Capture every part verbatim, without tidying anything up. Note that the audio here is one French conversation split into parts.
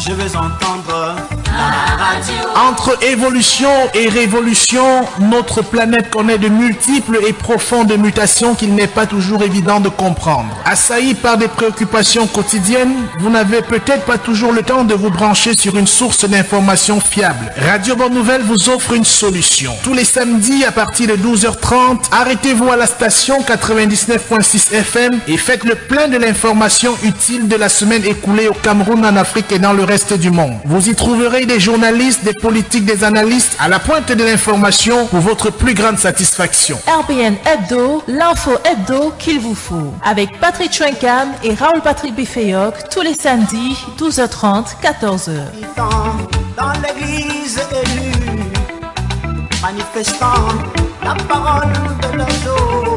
Je veux entendre la radio. Entre évolution et révolution, notre planète connaît de multiples et profondes mutations qu'il n'est pas toujours évident de comprendre. Assailli par des préoccupations quotidiennes, vous n'avez peut-être pas toujours le temps de vous brancher sur une source d'information fiable. Radio Bonne Nouvelle vous offre une solution. Tous les samedis à partir de douze heures trente, arrêtez-vous à la station quatre-vingt-dix-neuf virgule six F M et faites le plein de l'information utile de la semaine écoulée au Cameroun, en Afrique et dans le reste du monde. Vous y trouverez des journalistes, des politiques, des analystes à la pointe de l'information pour votre plus grande satisfaction. R B N Hebdo, l'info hebdo qu'il vous faut. Avec Patrick Chouincan et Raoul Patrick Bifeyok tous les samedis, douze heures trente, quatorze heures. Dans l'église élue, manifestant la parole de leurs jours.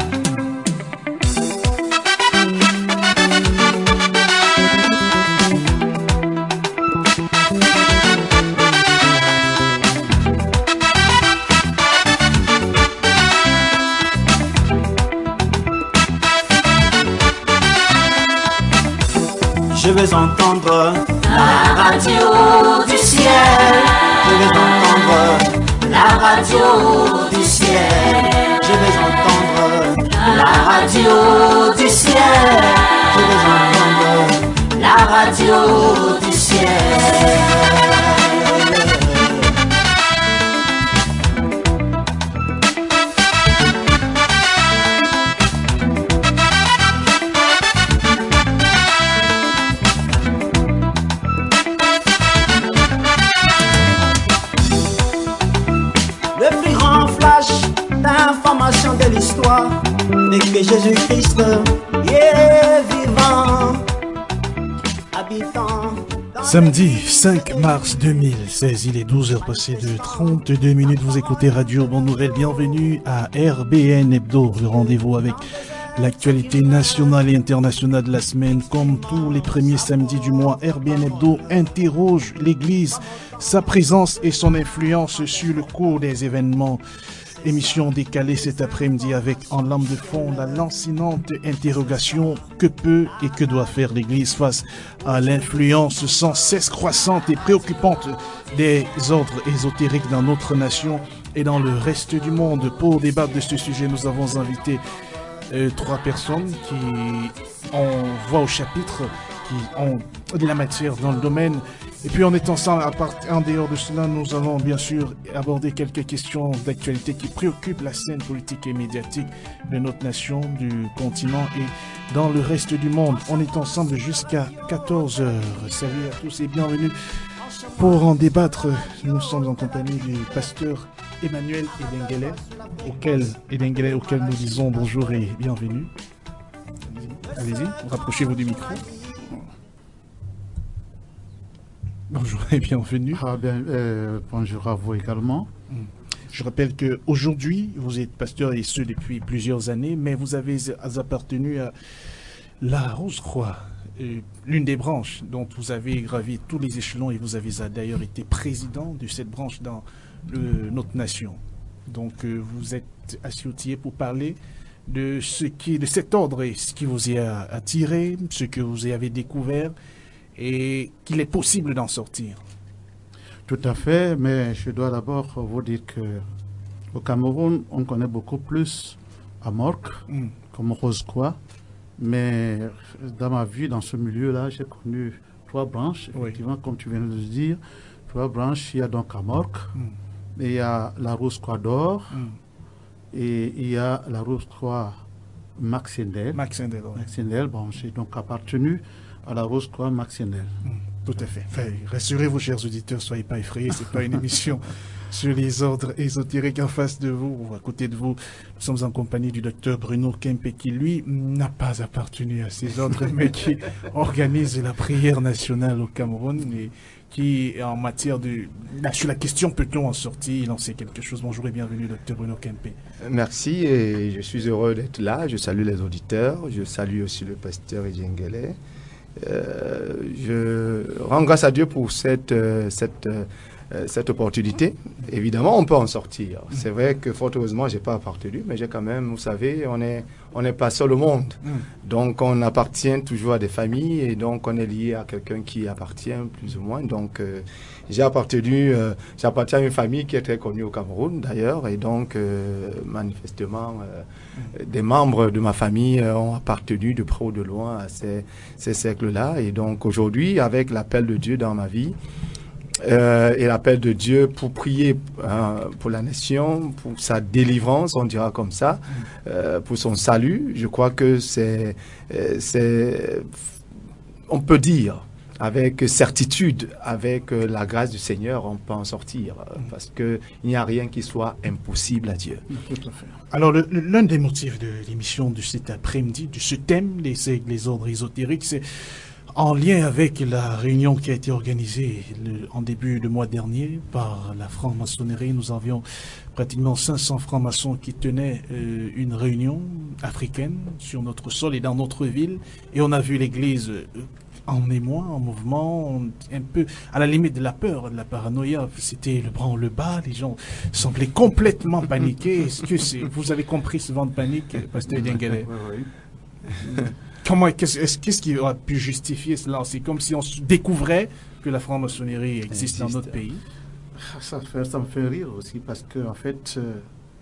Je veux entendre la radio du ciel. Je veux entendre la radio du ciel. Je veux entendre la radio du ciel. Je veux entendre la radio du ciel. D'information de l'histoire et que Jésus-Christ est vivant, habitant. Samedi cinq mars deux mille seize, il est douze heures passées de trente-deux minutes. Vous écoutez Radio Bonne Nouvelle. Bienvenue à R B N Hebdo, le rendez-vous avec l'actualité nationale et internationale de la semaine. Comme tous les premiers samedis du mois, R B N Hebdo interroge l'Église, sa présence et son influence sur le cours des événements. Émission décalée cet après-midi avec en lame de fond la lancinante interrogation: que peut et que doit faire l'Église face à l'influence sans cesse croissante et préoccupante des ordres ésotériques dans notre nation et dans le reste du monde. Pour débattre de ce sujet, nous avons invité euh, trois personnes qui ont voix au chapitre, qui ont de la matière dans le domaine. Et puis en étant ensemble, à part, en dehors de cela, nous allons bien sûr aborder quelques questions d'actualité qui préoccupent la scène politique et médiatique de notre nation, du continent et dans le reste du monde. On est ensemble jusqu'à quatorze heures. Salut à tous et bienvenue. Pour en débattre, nous sommes en compagnie du pasteur Emmanuel Edengele, auquel, Edengele, auquel nous disons bonjour et bienvenue. Allez-y, rapprochez-vous du micro. Bonjour et bienvenue. Ah bien, euh, bonjour à vous également. Je rappelle qu'aujourd'hui, vous êtes pasteur et ce depuis plusieurs années, mais vous avez appartenu à la Rose-Croix, euh, l'une des branches dont vous avez gravi tous les échelons et vous avez d'ailleurs été président de cette branche dans le, notre nation. Donc euh, vous êtes assis outillé pour parler de ce qui, de cet ordre et ce qui vous y a attiré, ce que vous y avez découvert, et qu'il est possible d'en sortir. Tout à fait, mais je dois d'abord vous dire qu'au Cameroun, on connaît beaucoup plus Amorc, mm. comme Rose-Croix, mais dans ma vie, dans ce milieu-là, j'ai connu trois branches, effectivement, oui. Comme tu viens de le dire, trois branches. Il y a donc Amorc, mm. et il y a la Rose-Croix d'Or, mm. et il y a la Rose-Croix Maxendel. Maxendel, oui. Maxendel, bon, j'ai donc appartenu à la Rose-Croix Maxendel. Mmh, tout à fait. Enfin, rassurez-vous, chers auditeurs, soyez pas effrayés, c'est pas une émission sur les ordres ésotériques. En face de vous, ou à côté de vous, nous sommes en compagnie du docteur Bruno Kempe, qui, lui, n'a pas appartenu à ces ordres, mais qui organise la prière nationale au Cameroun et qui, en matière de... Sur la question, peut-on en sortir, il en sait quelque chose. Bonjour et bienvenue, docteur Bruno Kempe. Merci, et je suis heureux d'être là. Je salue les auditeurs, je salue aussi le pasteur Edengele. Euh, je rends grâce à Dieu pour cette, euh, cette euh, euh, cette opportunité. Évidemment, on peut en sortir. C'est vrai que, fort heureusement, j'ai pas appartenu, mais j'ai quand même, vous savez, on est, on n'est pas seul au monde. Donc, on appartient toujours à des familles et donc on est lié à quelqu'un qui appartient plus ou moins. Donc, euh, j'ai appartenu, euh, j'appartiens à une famille qui est très connue au Cameroun d'ailleurs, et donc euh, manifestement, euh, des membres de ma famille euh, ont appartenu de près ou de loin à ces, ces cercles-là. Et donc aujourd'hui, avec l'appel de Dieu dans ma vie, euh, et l'appel de Dieu pour prier euh, pour la nation, pour sa délivrance, on dira comme ça, euh, pour son salut, je crois que c'est, euh, c'est, on peut dire, avec certitude, avec euh, la grâce du Seigneur, on peut en sortir, euh, parce que il n'y a rien qui soit impossible à Dieu. Tout à fait. Alors, le- le- l'un des motifs de l'émission de cet après-midi, de ce thème, les, c'est les ordres ésotériques, c'est en lien avec la réunion qui a été organisée le- en début de mois dernier par la franc-maçonnerie. Nous avions pratiquement cinq cents francs-maçons qui tenaient euh, une réunion africaine sur notre sol et dans notre ville, et on a vu l'église euh, en émoi, en mouvement, un peu à la limite de la peur, de la paranoïa. C'était le branle-bas, les gens semblaient complètement paniqués. Est-ce que c'est, vous avez compris ce vent de panique, Pasteur Diengele? Comment, qu'est-ce, est-ce- qu'est-ce qui a pu justifier cela? C'est comme si on se découvrait que la franc-maçonnerie existe dans Existe. notre pays. Ça, fait, ça me fait rire aussi parce que, en fait, euh,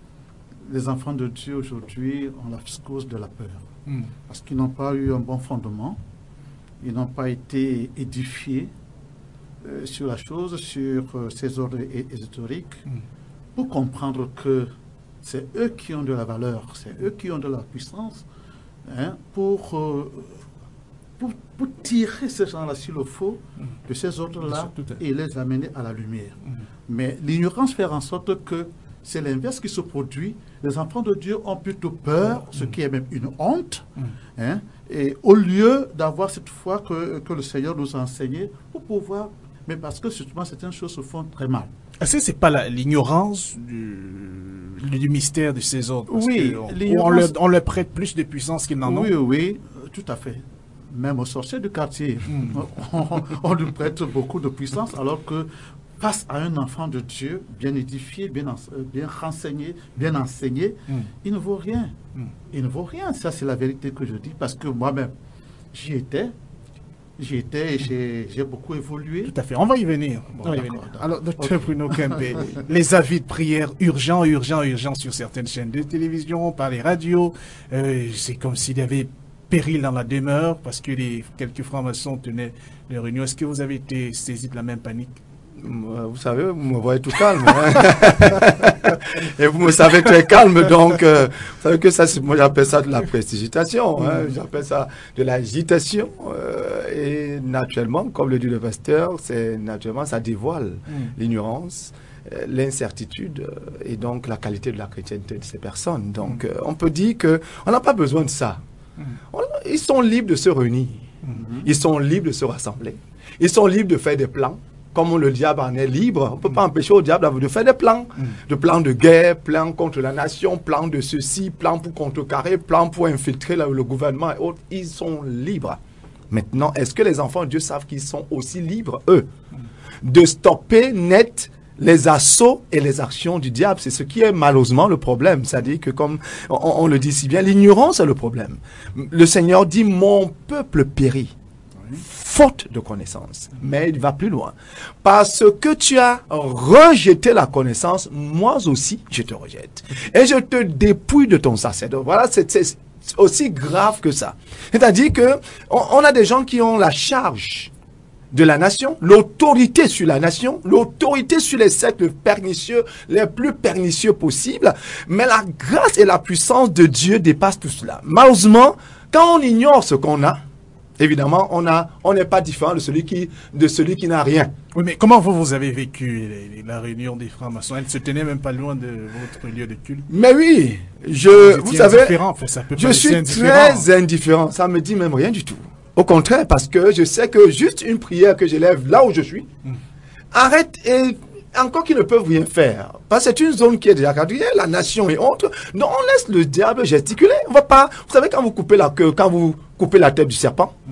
les enfants de Dieu aujourd'hui ont la cause de la peur. Hmm. Parce qu'ils n'ont pas eu un bon fondement, ils n'ont pas été édifiés euh, sur la chose, sur euh, ces ordres é- ésotériques, Mm. pour comprendre que c'est eux qui ont de la valeur, c'est eux qui ont de la puissance, hein, pour, euh, pour, pour tirer ces gens-là sur le faux de ces ordres-là Tout à fait. et les amener à la lumière. Mm. Mais l'ignorance fait en sorte que c'est l'inverse qui se produit. Les enfants de Dieu ont plutôt peur, ce qui est même une honte, Mm. hein, et au lieu d'avoir cette foi que, que le Seigneur nous a enseignée pour pouvoir, mais parce que justement certaines choses se font très mal. Est-ce que c'est pas la- l'ignorance du, du mystère de ces ordres? Parce Oui, que on, l'ignorance- on leur, on leur prête plus de puissance qu'ils n'en ont. Oui, oui, euh, tout à fait. Même aux sorciers du quartier, on, on lui prête beaucoup de puissance, alors que face à un enfant de Dieu, bien édifié, bien, ens- euh, bien renseigné, bien enseigné, Mm. il ne vaut rien. Mm. Il ne vaut rien. Ça, c'est la vérité que je dis, parce que moi-même, j'y étais. J'y étais et j'ai j'ai beaucoup évolué. Tout à fait. On va y venir. Bon, On va y d'accord, venir. d'accord. Alors, docteur Bruno Kempe, les avis de prière urgents, urgents, urgents sur certaines chaînes de télévision, par les radios, euh, c'est comme s'il y avait péril dans la demeure parce que les quelques francs-maçons tenaient les réunions. Est-ce que vous avez été saisi de la même panique? Euh, Vous savez, vous me voyez tout calme. hein. Et vous me savez très calme, donc euh, vous savez que ça, c'est- moi j'appelle ça de la prestigitation, hein, j'appelle ça de l'agitation. euh, et naturellement, comme le dit le pasteur, c'est naturellement ça dévoile l'ignorance, euh, l'incertitude euh, et donc la qualité de la chrétienté de ces personnes. Donc euh, on peut dire que on n'a pas besoin de ça. On- ils sont libres de se réunir, ils sont libres de se rassembler, ils sont libres de faire des plans. Comme le diable en est libre, on ne peut pas empêcher au diable de faire des plans. De plans de guerre, plans contre la nation, plans de ceci, plans pour contrecarrer, plans pour infiltrer le, le gouvernement et autres. Ils sont libres. Maintenant, est-ce que les enfants de Dieu savent qu'ils sont aussi libres, eux, de stopper net les assauts et les actions du diable? C'est ce qui est malheureusement le problème. C'est-à-dire que, comme on, on le dit si bien, l'ignorance est le problème. Le Seigneur dit, mon peuple périt faute de connaissance. Mais il va plus loin. Parce que tu as rejeté la connaissance, moi aussi, je te rejette. Et je te dépouille de ton sacerdoce. Voilà, c'est c'est aussi grave que ça. C'est-à-dire que on, on a des gens qui ont la charge de la nation, l'autorité sur la nation, l'autorité sur les cercles pernicieux, les plus pernicieux possibles, mais la grâce et la puissance de Dieu dépassent tout cela. Malheureusement, quand on ignore ce qu'on a, évidemment, on a, on n'est pas différent de celui qui, de celui qui n'a rien. Oui, mais comment vous, vous avez vécu les- la réunion des francs-maçons? Elle se tenait même pas loin de votre lieu de culte. Mais oui, je, Vous vous étiez savez, indifférent, enfin, ça peut je paraître suis indifférent. très indifférent. Ça me dit même rien du tout. Au contraire, parce que je sais que juste une prière que j'élève là où je suis, arrête et encore qu'ils ne peuvent rien faire. Parce que c'est une zone qui est déjà quadrillée, la nation et autres. Donc on laisse le diable gesticuler. On va pas. Vous savez quand vous coupez la queue, quand vous coupez la tête du serpent,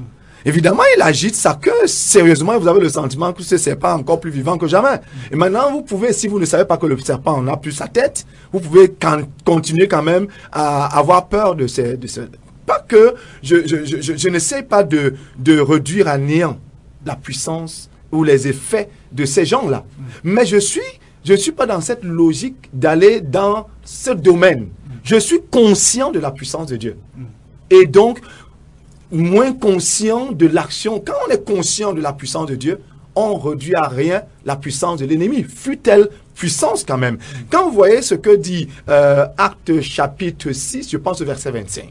Évidemment, il agite sa queue sérieusement et vous avez le sentiment que ce serpent est encore plus vivant que jamais. Et maintenant, vous pouvez, si vous ne savez pas que le serpent n'a plus sa tête, vous pouvez quand, continuer quand même à avoir peur de ces... De ces pas que je, je, je, je, je n'essaie pas de, de réduire à néant la puissance ou les effets de ces gens-là. Mais je suis, je suis pas dans cette logique d'aller dans ce domaine. Je suis conscient de la puissance de Dieu. Et donc, moins conscient de l'action. Quand on est conscient de la puissance de Dieu, on réduit à rien la puissance de l'ennemi. Fut-elle puissance quand même. Quand vous voyez ce que dit euh, Actes chapitre six, je pense au verset vingt-cinq.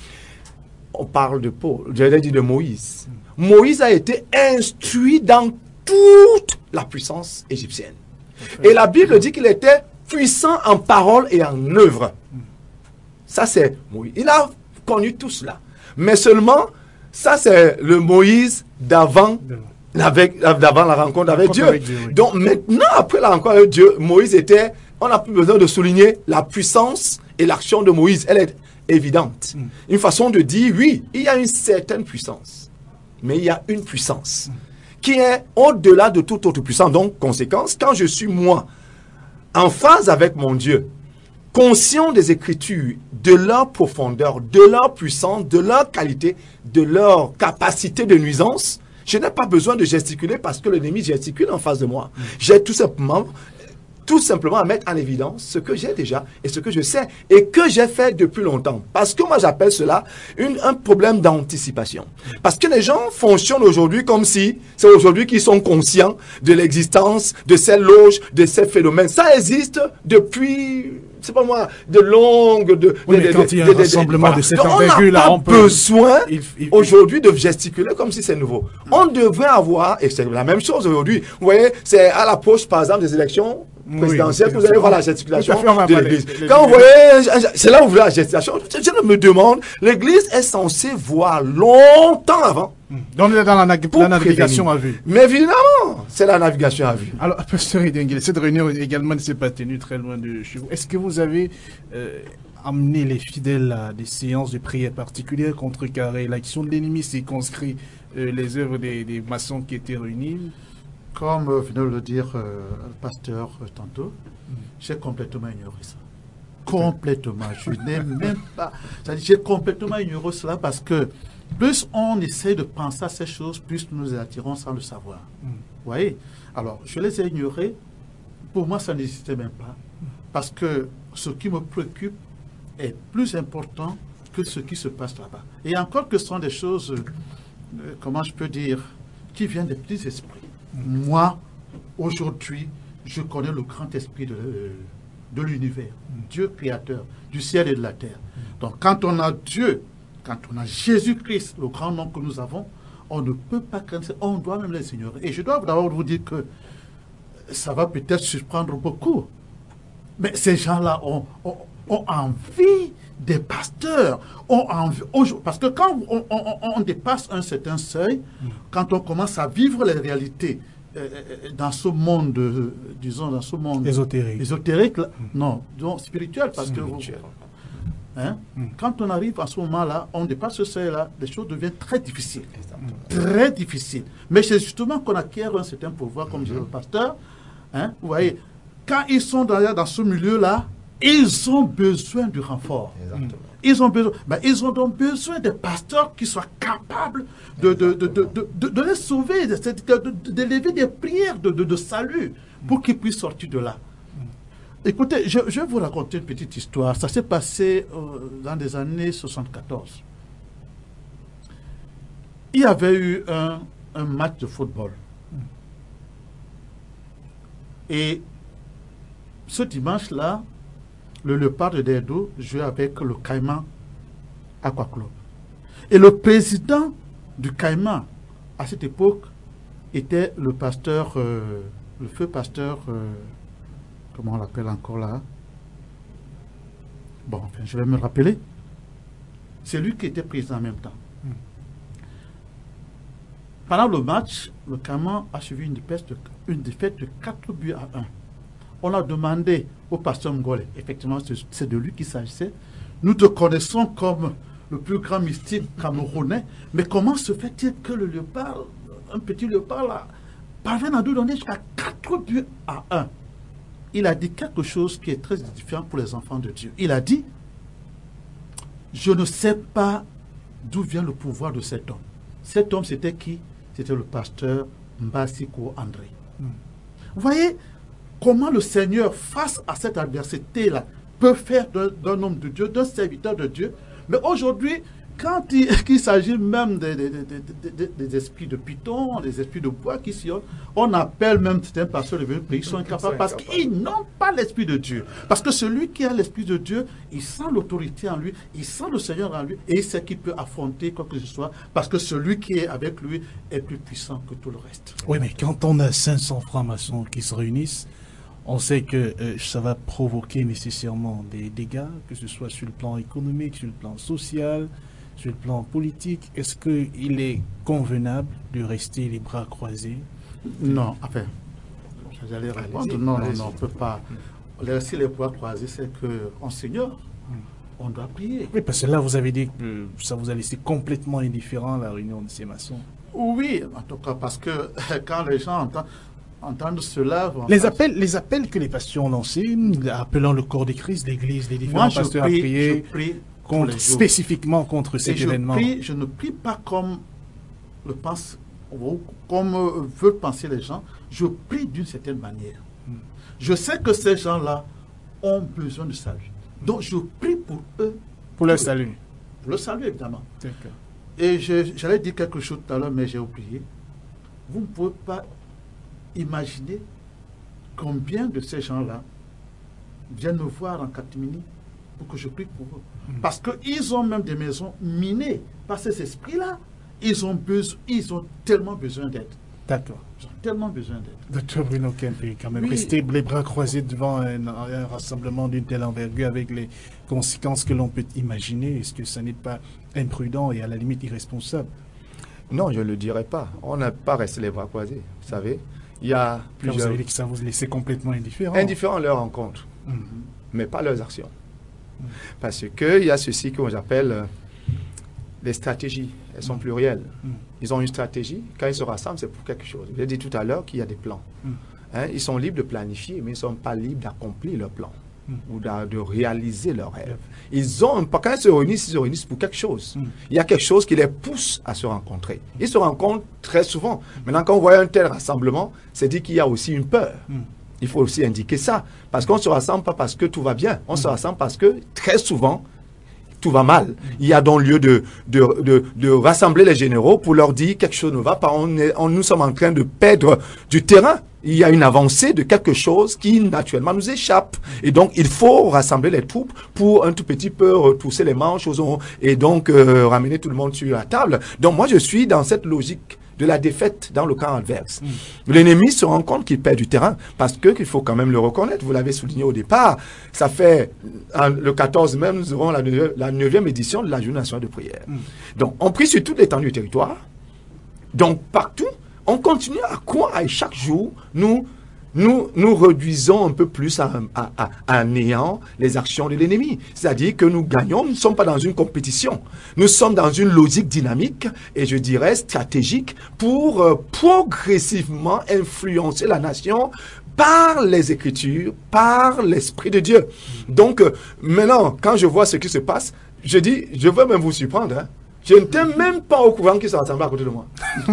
On parle de Paul, j'allais dire de Moïse. Moïse a été instruit dans toute la puissance égyptienne. Et la Bible dit qu'il était puissant en parole et en œuvre. Ça c'est Moïse. Il a connu tout cela. Mais seulement, ça c'est le Moïse d'avant avec, d'avant la rencontre avec Dieu. Avec Dieu oui. Donc maintenant, après la rencontre avec Dieu, Moïse était, on n'a plus besoin de souligner la puissance et l'action de Moïse. Elle est évidente. Mm. Une façon de dire, oui, il y a une certaine puissance. Mais il y a une puissance mm. qui est au-delà de toute autre puissance. Donc, conséquence, quand je suis moi, en phase avec mon Dieu, conscient des Écritures, de leur profondeur, de leur puissance, de leur qualité, de leur capacité de nuisance, je n'ai pas besoin de gesticuler parce que l'ennemi gesticule en face de moi. Mm. J'ai tout simplement... tout simplement à mettre en évidence ce que j'ai déjà et ce que je sais et que j'ai fait depuis longtemps. Parce que moi, j'appelle cela une, un problème d'anticipation. Parce que les gens fonctionnent aujourd'hui comme si c'est aujourd'hui qu'ils sont conscients de l'existence de ces loges, de ces phénomènes. Ça existe depuis... c'est pas moi, de longues... De, oui, de, mais de, quand il y a un de, de, rassemblement de, de, de cette envergure-là, on n'a pas peut... besoin il, il, aujourd'hui de gesticuler comme si c'est nouveau. On devrait avoir, et c'est la même chose aujourd'hui, vous voyez, c'est à l'approche, par exemple, des élections présidentielle, oui, vous allez voir la gesticulation de l'église. Quand vous voyez, c'est là où vous voyez la gesticulation, je me demande, l'église est censée voir longtemps avant. Donc, dans la, la navigation à vue. Mais évidemment, c'est la navigation à vue. Alors, pasteur Edengel, cette réunion également ne s'est pas tenue très loin de chez vous. Est-ce que vous avez euh, amené les fidèles à des séances de prière particulières, contrecarrer l'action de l'ennemi, circonscrit euh, les œuvres des, des maçons qui étaient réunis? Comme euh, venait de le dire euh, le pasteur euh, tantôt, mm. j'ai complètement ignoré ça. Complètement. Je n'ai même pas... J'ai complètement ignoré cela parce que plus on essaie de penser à ces choses, plus nous les attirons sans le savoir. Mm. Vous voyez? Alors, je les ai ignorés. Pour moi, ça n'existait même pas. Parce que ce qui me préoccupe est plus important que ce qui se passe là-bas. Et encore que ce sont des choses, euh, comment je peux dire, qui viennent des petits esprits. Moi, aujourd'hui, je connais le grand esprit de, de l'univers, Dieu créateur du ciel et de la terre. Donc, quand on a Dieu, quand on a Jésus-Christ, le grand nom que nous avons, on ne peut pas craindre, on doit même les ignorer. Et je dois d'abord vous dire que ça va peut-être surprendre beaucoup, mais ces gens-là ont, ont, ont envie des pasteurs, ont envie, parce que quand on, on, on dépasse un certain seuil, mm. quand on commence à vivre les réalités euh, dans ce monde, euh, disons, dans ce monde ésotérique, ésotérique là, mm. non, disons spirituel, parce spirituel. que hein, mm. quand on arrive à ce moment-là, on dépasse ce seuil-là, les choses deviennent très difficiles, mm. très difficiles. Mais c'est justement qu'on acquiert un certain pouvoir, comme mm. dit le pasteur. Hein, vous voyez, quand ils sont dans, dans ce milieu-là, ils ont besoin du renfort. Exactement. Ils ont besoin, ben, ils ont donc besoin des pasteurs qui soient capables de, de, de, de, de, de, de les sauver, d'élever des prières de, de, de salut pour qu'ils puissent sortir de là. Écoutez, je, je vais vous raconter une petite histoire. Ça s'est passé euh, dans les années soixante-quatorze. Il y avait eu un, un match de football. Et ce dimanche-là, le Léopard de Derdo jouait avec le Caïman Aqua Club. Et le président du Caïman, à cette époque, était le pasteur, euh, le feu pasteur, euh, comment on l'appelle encore là? Bon, enfin, je vais me rappeler. C'est lui qui était président en même temps. Mm. Pendant le match, le Caïman a suivi une défaite de, une défaite de quatre buts à un. On a demandé au pasteur Ngole, effectivement c'est de lui qu'il s'agissait, nous te connaissons comme le plus grand mystique camerounais. Mais comment se fait-il que le léopard, un petit léopard là, parvient à nous donner jusqu'à quatre buts à un? Il a dit quelque chose qui est très différent pour les enfants de Dieu. Il a dit, je ne sais pas d'où vient le pouvoir de cet homme. Cet homme, c'était qui? C'était le pasteur Mbasiko André. Mm. Vous voyez comment le Seigneur, face à cette adversité-là, peut faire d'un homme de Dieu, d'un serviteur de Dieu. Mais aujourd'hui, quand il, il s'agit même des, des, des, des, des esprits de python, des esprits de bois qui sillonnent, on appelle même certains pasteurs de pays qui sont incapables parce qu'ils n'ont pas l'esprit de Dieu. Parce que celui qui a l'esprit de Dieu, il sent l'autorité en lui, il sent le Seigneur en lui et il sait qu'il peut affronter quoi que ce soit parce que celui qui est avec lui est plus puissant que tout le reste. Oui, mais quand on a cinq cents francs-maçons qui se réunissent, on sait que euh, ça va provoquer nécessairement des dégâts, que ce soit sur le plan économique, sur le plan social, sur le plan politique. Est-ce qu'il est convenable de rester les bras croisés? Non, enfin, j'allais répondre, non, non, non, on ne peut pas. Rester les bras croisés, c'est qu'en Seigneur, on doit prier. Oui, parce que là, vous avez dit que ça vous a laissé complètement indifférent la réunion de ces maçons. Oui, en tout cas, parce que quand les gens entendent, entendre cela... Les appels, les appels que les pasteurs ont lancés, appelant le corps de Christ, l'Église, les différents Moi, pasteurs prie, à prier, je prie contre, spécifiquement contre cet Et événement. Je, prie, je ne prie pas comme le pense, comme euh, veulent penser les gens, je prie d'une certaine manière. Hmm. Je sais que ces gens-là ont besoin de salut. Donc je prie pour eux. Pour leur salut. Pour le salut, évidemment. D'accord. Et j'allais dire quelque chose tout à l'heure, mais j'ai oublié. Vous ne pouvez pas imaginer combien de ces gens-là viennent me voir en catimini pour que je prie pour eux. Mm. Parce qu'ils ont même des maisons minées par ces esprits-là. Ils ont besoin, ils ont tellement besoin d'aide. D'accord. Ils ont tellement besoin d'aide. Docteur Bruno Kempé, quand même, oui. Rester les bras croisés devant un, un rassemblement d'une telle envergure avec les conséquences que l'on peut imaginer, est-ce que ça n'est pas imprudent et à la limite irresponsable? Non, je ne le dirais pas. On n'a pas resté les bras croisés, vous savez. Il y a plusieurs... Vous avez dit que ça vous laissait complètement indifférent. Indifférent à leur rencontre, mm-hmm. mais pas leurs actions. Mm-hmm. Parce qu'il y a ceci que j'appelle euh, les stratégies. Elles sont mm-hmm. plurielles. Mm-hmm. Ils ont une stratégie. Quand ils se rassemblent, c'est pour quelque chose. Je l'ai dit tout à l'heure qu'il y a des plans. Mm-hmm. hein, ils sont libres de planifier, mais ils ne sont pas libres d'accomplir leur plan. Mm. ou de, de réaliser leurs rêves. Ils ont, quand ils se réunissent, ils se réunissent pour quelque chose. Mm. Il y a quelque chose qui les pousse à se rencontrer. Ils se rencontrent très souvent. Maintenant, quand on voit un tel rassemblement, c'est dit qu'il y a aussi une peur. Mm. Il faut aussi indiquer ça. Parce qu'on ne se rassemble pas parce que tout va bien. On mm. se rassemble parce que, très souvent, tout va mal. Il y a donc lieu de, de, de, de rassembler les généraux pour leur dire quelque chose ne va pas. On est, on, nous sommes en train de perdre du terrain. Il y a une avancée de quelque chose qui, naturellement, nous échappe. Et donc, il faut rassembler les troupes pour un tout petit peu retrousser les manches aux, et donc euh, ramener tout le monde sur la table. Donc, moi, je suis dans cette logique de la défaite dans le camp adverse. Mm. L'ennemi se rend compte qu'il perd du terrain parce que, qu'il faut quand même le reconnaître, vous l'avez souligné au départ, ça fait, en, le quatorze mai, nous aurons la, la neuvième édition de la Journée nationale de prière. Mm. Donc, on prie sur toute l'étendue du territoire. Donc, partout, on continue à quoi à chaque jour, nous, nous, nous réduisons un peu plus à, à, à, à néant les actions de l'ennemi. C'est-à-dire que nous gagnons, nous ne sommes pas dans une compétition. Nous sommes dans une logique dynamique et je dirais stratégique pour euh, progressivement influencer la nation par les Écritures, par l'Esprit de Dieu. Donc, euh, maintenant, quand je vois ce qui se passe, je dis, je veux même vous surprendre, hein. Je n'étais même pas au courant qu'ils se rassemblaient à côté de moi.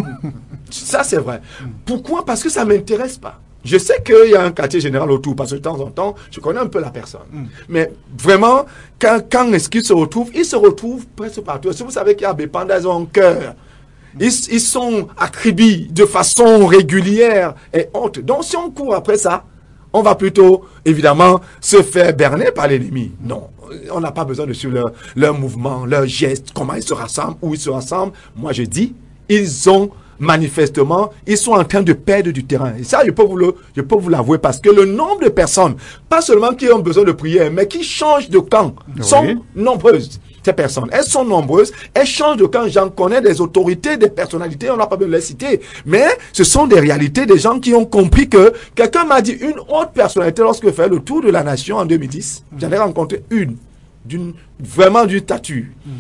Ça, c'est vrai. Pourquoi? Parce que ça ne m'intéresse pas. Je sais qu'il y a un quartier général autour, parce que de temps en temps, je connais un peu la personne. Mm. Mais vraiment, quand, quand est-ce qu'ils se retrouvent? Ils se retrouvent presque partout. Si vous savez qu'il y a des pandas, ils ont un cœur. Ils, ils sont attribués de façon régulière et haute. Donc, si on court après ça, on va plutôt, évidemment, se faire berner par l'ennemi. Non, on n'a pas besoin de suivre leur, leur mouvement, leurs gestes, comment ils se rassemblent, où ils se rassemblent. Moi, je dis, ils ont manifestement, ils sont en train de perdre du terrain. Et ça, je peux vous le, je peux vous l'avouer, parce que le nombre de personnes, pas seulement qui ont besoin de prière, mais qui changent de camp, oui. sont nombreuses. Ces personnes, elles sont nombreuses, elles changent de camp. J'en connais des autorités, des personnalités, on n'a pas besoin de les citer. Mais ce sont des réalités, des gens qui ont compris que quelqu'un m'a dit une autre personnalité lorsque je fais le tour de la nation en deux mille dix. Mm. J'en ai rencontré une, d'une, vraiment d'une statue. Mm.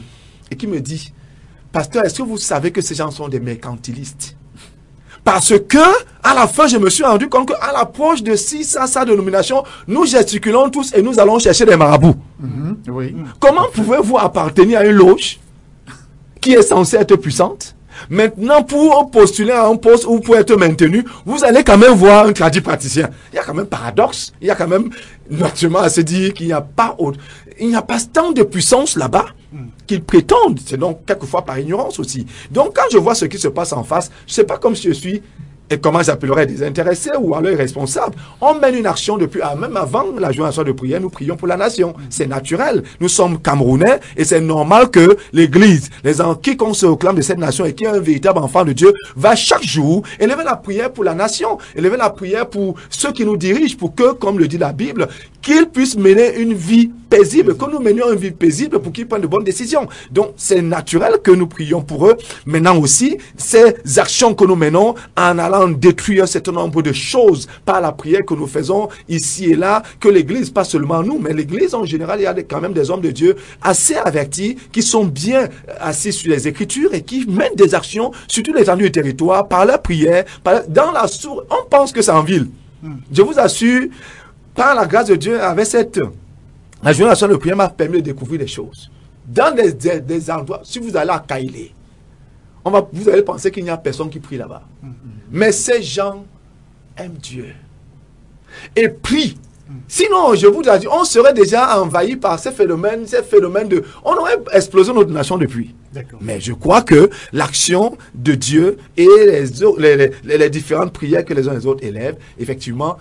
et qui me dit, pasteur, est-ce que vous savez que ces gens sont des mercantilistes? Parce que, à la fin, je me suis rendu compte qu'à l'approche de six à sa dénomination, nous gesticulons tous et nous allons chercher des marabouts. Mm-hmm. Oui. Comment pouvez-vous appartenir à une loge qui est censée être puissante? Maintenant, pour postuler à un poste ou pour être maintenu, vous allez quand même voir un tradit praticien. Il y a quand même paradoxe. Il y a quand même, naturellement, à se dire qu'il n'y a pas autre, il n'y a pas tant de puissance là-bas qu'ils prétendent. C'est donc quelquefois par ignorance aussi. Donc, quand je vois ce qui se passe en face, je sais pas comme si je suis, et comment j'appellerais, désintéressé ou alors irresponsable. On mène une action depuis, ah, même avant la journée de prière, nous prions pour la nation. C'est naturel. Nous sommes Camerounais et c'est normal que l'Église, les gens, quiconque se réclame de cette nation et qui est un véritable enfant de Dieu, va chaque jour élever la prière pour la nation, élever la prière pour ceux qui nous dirigent, pour que, comme le dit la Bible, qu'ils puissent mener une vie paisible, que nous menions une vie paisible pour qu'ils prennent de bonnes décisions. Donc, c'est naturel que nous prions pour eux. Maintenant aussi, ces actions que nous menons en allant détruire un certain nombre de choses par la prière que nous faisons ici et là, que l'Église, pas seulement nous, mais l'Église en général, il y a quand même des hommes de Dieu assez avertis, qui sont bien assis sur les Écritures et qui mènent des actions sur toute l'étendue du territoire, par la prière, par, dans la source. On pense que c'est en ville. Je vous assure, par la grâce de Dieu, avec cette... La journée de prière m'a permis de découvrir des choses. Dans des, des, des endroits, si vous allez à Kailé, on va, vous allez penser qu'il n'y a personne qui prie là-bas. Mm -hmm. Mais ces gens aiment Dieu. Et prient. Mm -hmm. Sinon, je vous dis, on serait déjà envahi par ces phénomènes, ces phénomènes de... On aurait explosé notre nation depuis. Mais je crois que l'action de Dieu et les, les, les, les différentes prières que les uns et les autres élèvent, effectivement,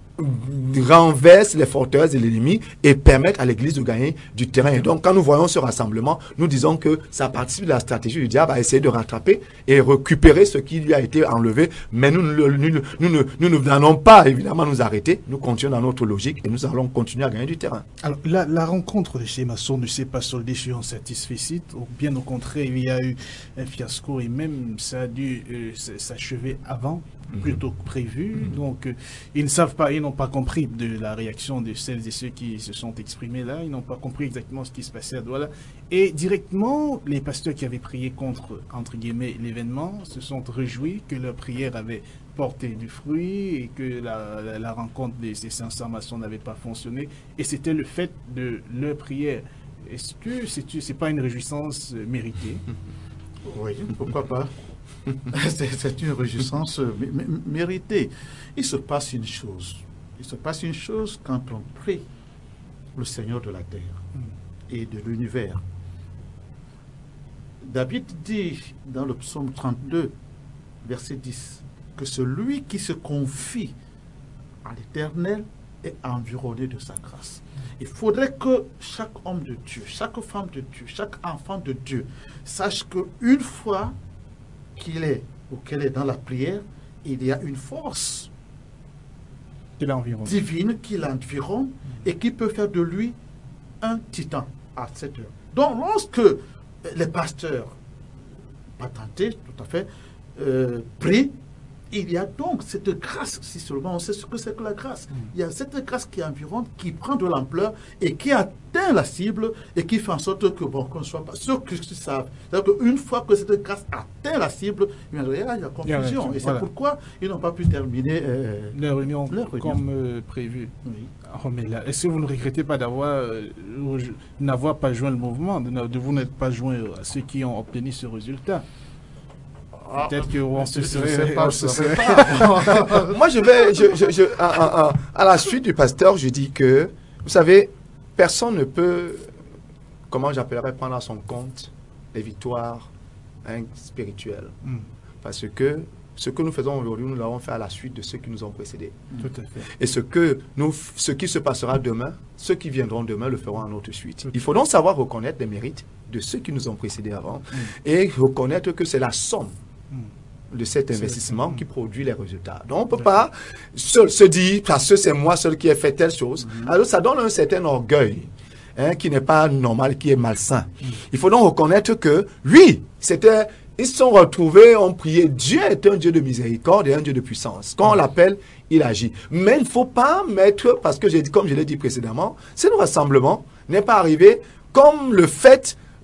renverse les forteresses de l'ennemi et permettent à l'église de gagner du terrain. Et donc, quand nous voyons ce rassemblement, nous disons que ça participe de la stratégie du diable à essayer de rattraper et récupérer ce qui lui a été enlevé. Mais nous, nous, nous, nous, nous, nous ne n'allons pas évidemment nous arrêter. Nous continuons dans notre logique et nous allons continuer à gagner du terrain. Alors, la, la rencontre de ces maçons ne s'est pas soldée sur un satisfecit. Bien au contraire, il y a eu un fiasco et même ça a dû euh, s'achever avant, plutôt que prévu. Mm-hmm. Donc, euh, ils ne savent pas, ils n'ont pas compris de la réaction de celles et ceux qui se sont exprimés là. Ils n'ont pas compris exactement ce qui se passait à Douala. Et directement, les pasteurs qui avaient prié contre, entre guillemets, l'événement se sont réjouis que leur prière avait porté du fruit et que la, la, la rencontre de ces cinq cents maçons n'avait pas fonctionné. Et c'était le fait de leur prière. Est-ce que c'est pas une réjouissance méritée? Oui, pourquoi pas? C'est une réjouissance méritée. Il se passe une chose. Il se passe une chose quand on prie le Seigneur de la terre et de l'univers. David dit dans le psaume trente-deux, verset dix, que celui qui se confie à l'Éternel est environné de sa grâce. Il faudrait que chaque homme de Dieu, chaque femme de Dieu, chaque enfant de Dieu sache qu'une fois qu'il est ou qu'elle est dans la prière, il y a une force divine qui l'environne et qui peut faire de lui un titan à cette heure. Donc, lorsque les pasteurs patentés, tout à fait, euh, prient, il y a donc cette grâce, si seulement on sait ce que c'est que la grâce. Mm. Il y a cette grâce qui environne, qui prend de l'ampleur et qui atteint la cible et qui fait en sorte que, bon, qu'on ne soit pas ceux qui savent. C'est-à-dire qu'une fois que cette grâce atteint la cible, il y a, il y a confusion. Yeah, et c'est voilà. pourquoi ils n'ont pas pu terminer euh, leur réunion, leur réunion comme euh, prévu. Oui. Oh, mais là, est-ce que vous ne regrettez pas d'avoir euh, n'avoir pas joint le mouvement, de, de vous n'être pas joint à ceux qui ont obtenu ce résultat? Peut-être qu'on se serait... Pas, se serait... Moi, je vais... Je, je, je, à, à, à, à la suite du pasteur, je dis que, vous savez, personne ne peut, comment j'appellerais, prendre à son compte les victoires hein, spirituelles. Mm. Parce que ce que nous faisons aujourd'hui, nous l'avons fait à la suite de ceux qui nous ont précédés. Tout à fait. Et ce, que nous, ce qui se passera demain, ceux qui viendront demain le feront à notre suite. Il faut donc savoir reconnaître les mérites de ceux qui nous ont précédés avant mm. et reconnaître que c'est la somme de cet investissement qui produit les résultats. Donc, on ne peut pas se, se dire, parce que c'est moi seul qui ai fait telle chose. Mm-hmm. Alors, ça donne un certain orgueil hein, qui n'est pas normal, qui est malsain. Mm. Il faut donc reconnaître que, oui, c'était, ils se sont retrouvés, ont prié. Dieu est un Dieu de miséricorde et un Dieu de puissance. Quand on l'appelle, il agit. Mais il ne faut pas mettre, parce que j'ai dit, comme je l'ai dit précédemment, ce rassemblement n'est pas arrivé comme le fait de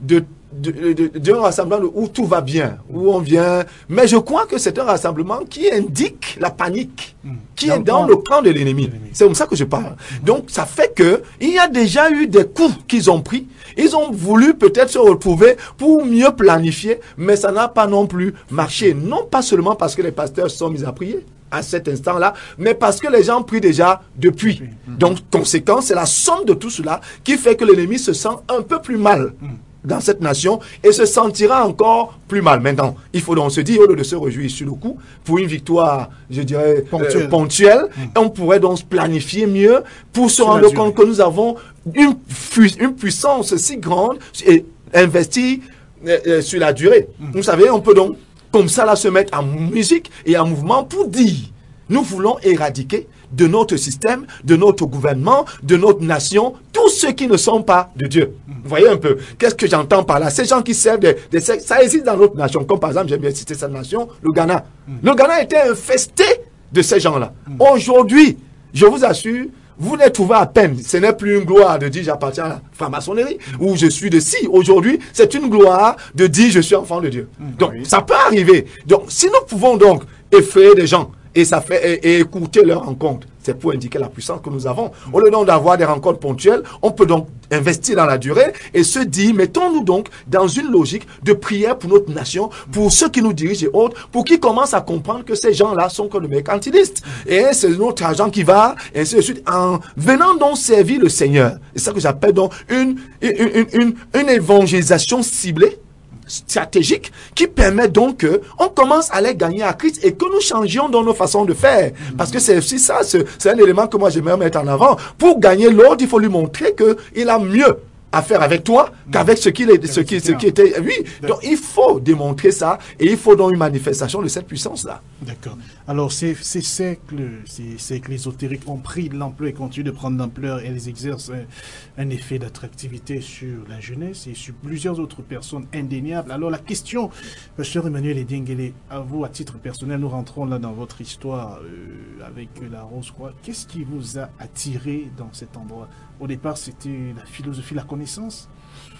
d'un rassemblement où tout va bien, où on vient. Mais je crois que c'est un rassemblement qui indique la panique, mmh. qui dans est dans le camp de l'ennemi. C'est comme ça que je parle. Mmh. Donc, ça fait que il y a déjà eu des coups qu'ils ont pris. Ils ont voulu peut-être se retrouver pour mieux planifier, mais ça n'a pas non plus marché. Non pas seulement parce que les pasteurs se sont mis à prier à cet instant-là, mais parce que les gens prient déjà depuis. Mmh. Donc, conséquence, c'est la somme de tout cela qui fait que l'ennemi se sent un peu plus mal. Mmh. dans cette nation et se sentira encore plus mal. Maintenant, il faut donc se dire, au lieu de se réjouir sur le coup, pour une victoire, je dirais, ponctuelle, euh, ponctuelle mmh. on pourrait donc planifier mieux pour se rendre compte que nous avons une, une puissance si grande et investie euh, sur la durée. Mmh. Vous savez, on peut donc, comme ça, là, se mettre en musique et en mouvement pour dire, nous voulons éradiquer de notre système, de notre gouvernement, de notre nation, tous ceux qui ne sont pas de Dieu. Vous voyez un peu, qu'est-ce que j'entends par là? Ces gens qui servent des, des sectes, ça existe dans notre nation, comme par exemple, j'aime bien citer cette nation, le Ghana. Mm. Le Ghana était infesté de ces gens-là. Mm. Aujourd'hui, je vous assure, vous les trouvez à peine. Ce n'est plus une gloire de dire j'appartiens à la franc-maçonnerie mm. ou je suis de ci. Aujourd'hui, c'est une gloire de dire je suis enfant de Dieu. Mm. Donc, oui. ça peut arriver. Donc, si nous pouvons donc effrayer des gens, et ça fait et, et écouter leurs rencontres, c'est pour indiquer la puissance que nous avons. Au lieu donc d'avoir des rencontres ponctuelles, on peut donc investir dans la durée et se dire, mettons-nous donc dans une logique de prière pour notre nation, pour ceux qui nous dirigent et autres, pour qu'ils commencent à comprendre que ces gens-là sont comme des mercantilistes. Et c'est notre argent qui va, et ainsi de suite, en venant donc servir le Seigneur. C'est ça que j'appelle donc une, une, une, une, une évangélisation ciblée, stratégique, qui permet donc qu'on commence à les gagner à Christ et que nous changions dans nos façons de faire. Mmh. Parce que c'est aussi ça, c'est un élément que moi j'aimerais mettre en avant. Pour gagner l'autre, il faut lui montrer qu'il a mieux à faire avec toi qu'avec ce qu'il est, ce qui, ce qui était, oui. Donc, il faut démontrer ça et il faut donc une manifestation de cette puissance-là. D'accord. Alors, ces, ces cercles, ces cercles ésotériques ont pris de l'ampleur et continuent de prendre de l'ampleur et elles exercent un, un effet d'attractivité sur la jeunesse et sur plusieurs autres personnes indéniables. Alors, la question, Pasteur Emmanuel Ediengele, à vous, à titre personnel, nous rentrons là dans votre histoire euh, avec la Rose-Croix. Qu'est-ce qui vous a attiré dans cet endroit? Au départ, c'était la philosophie, la connaissance?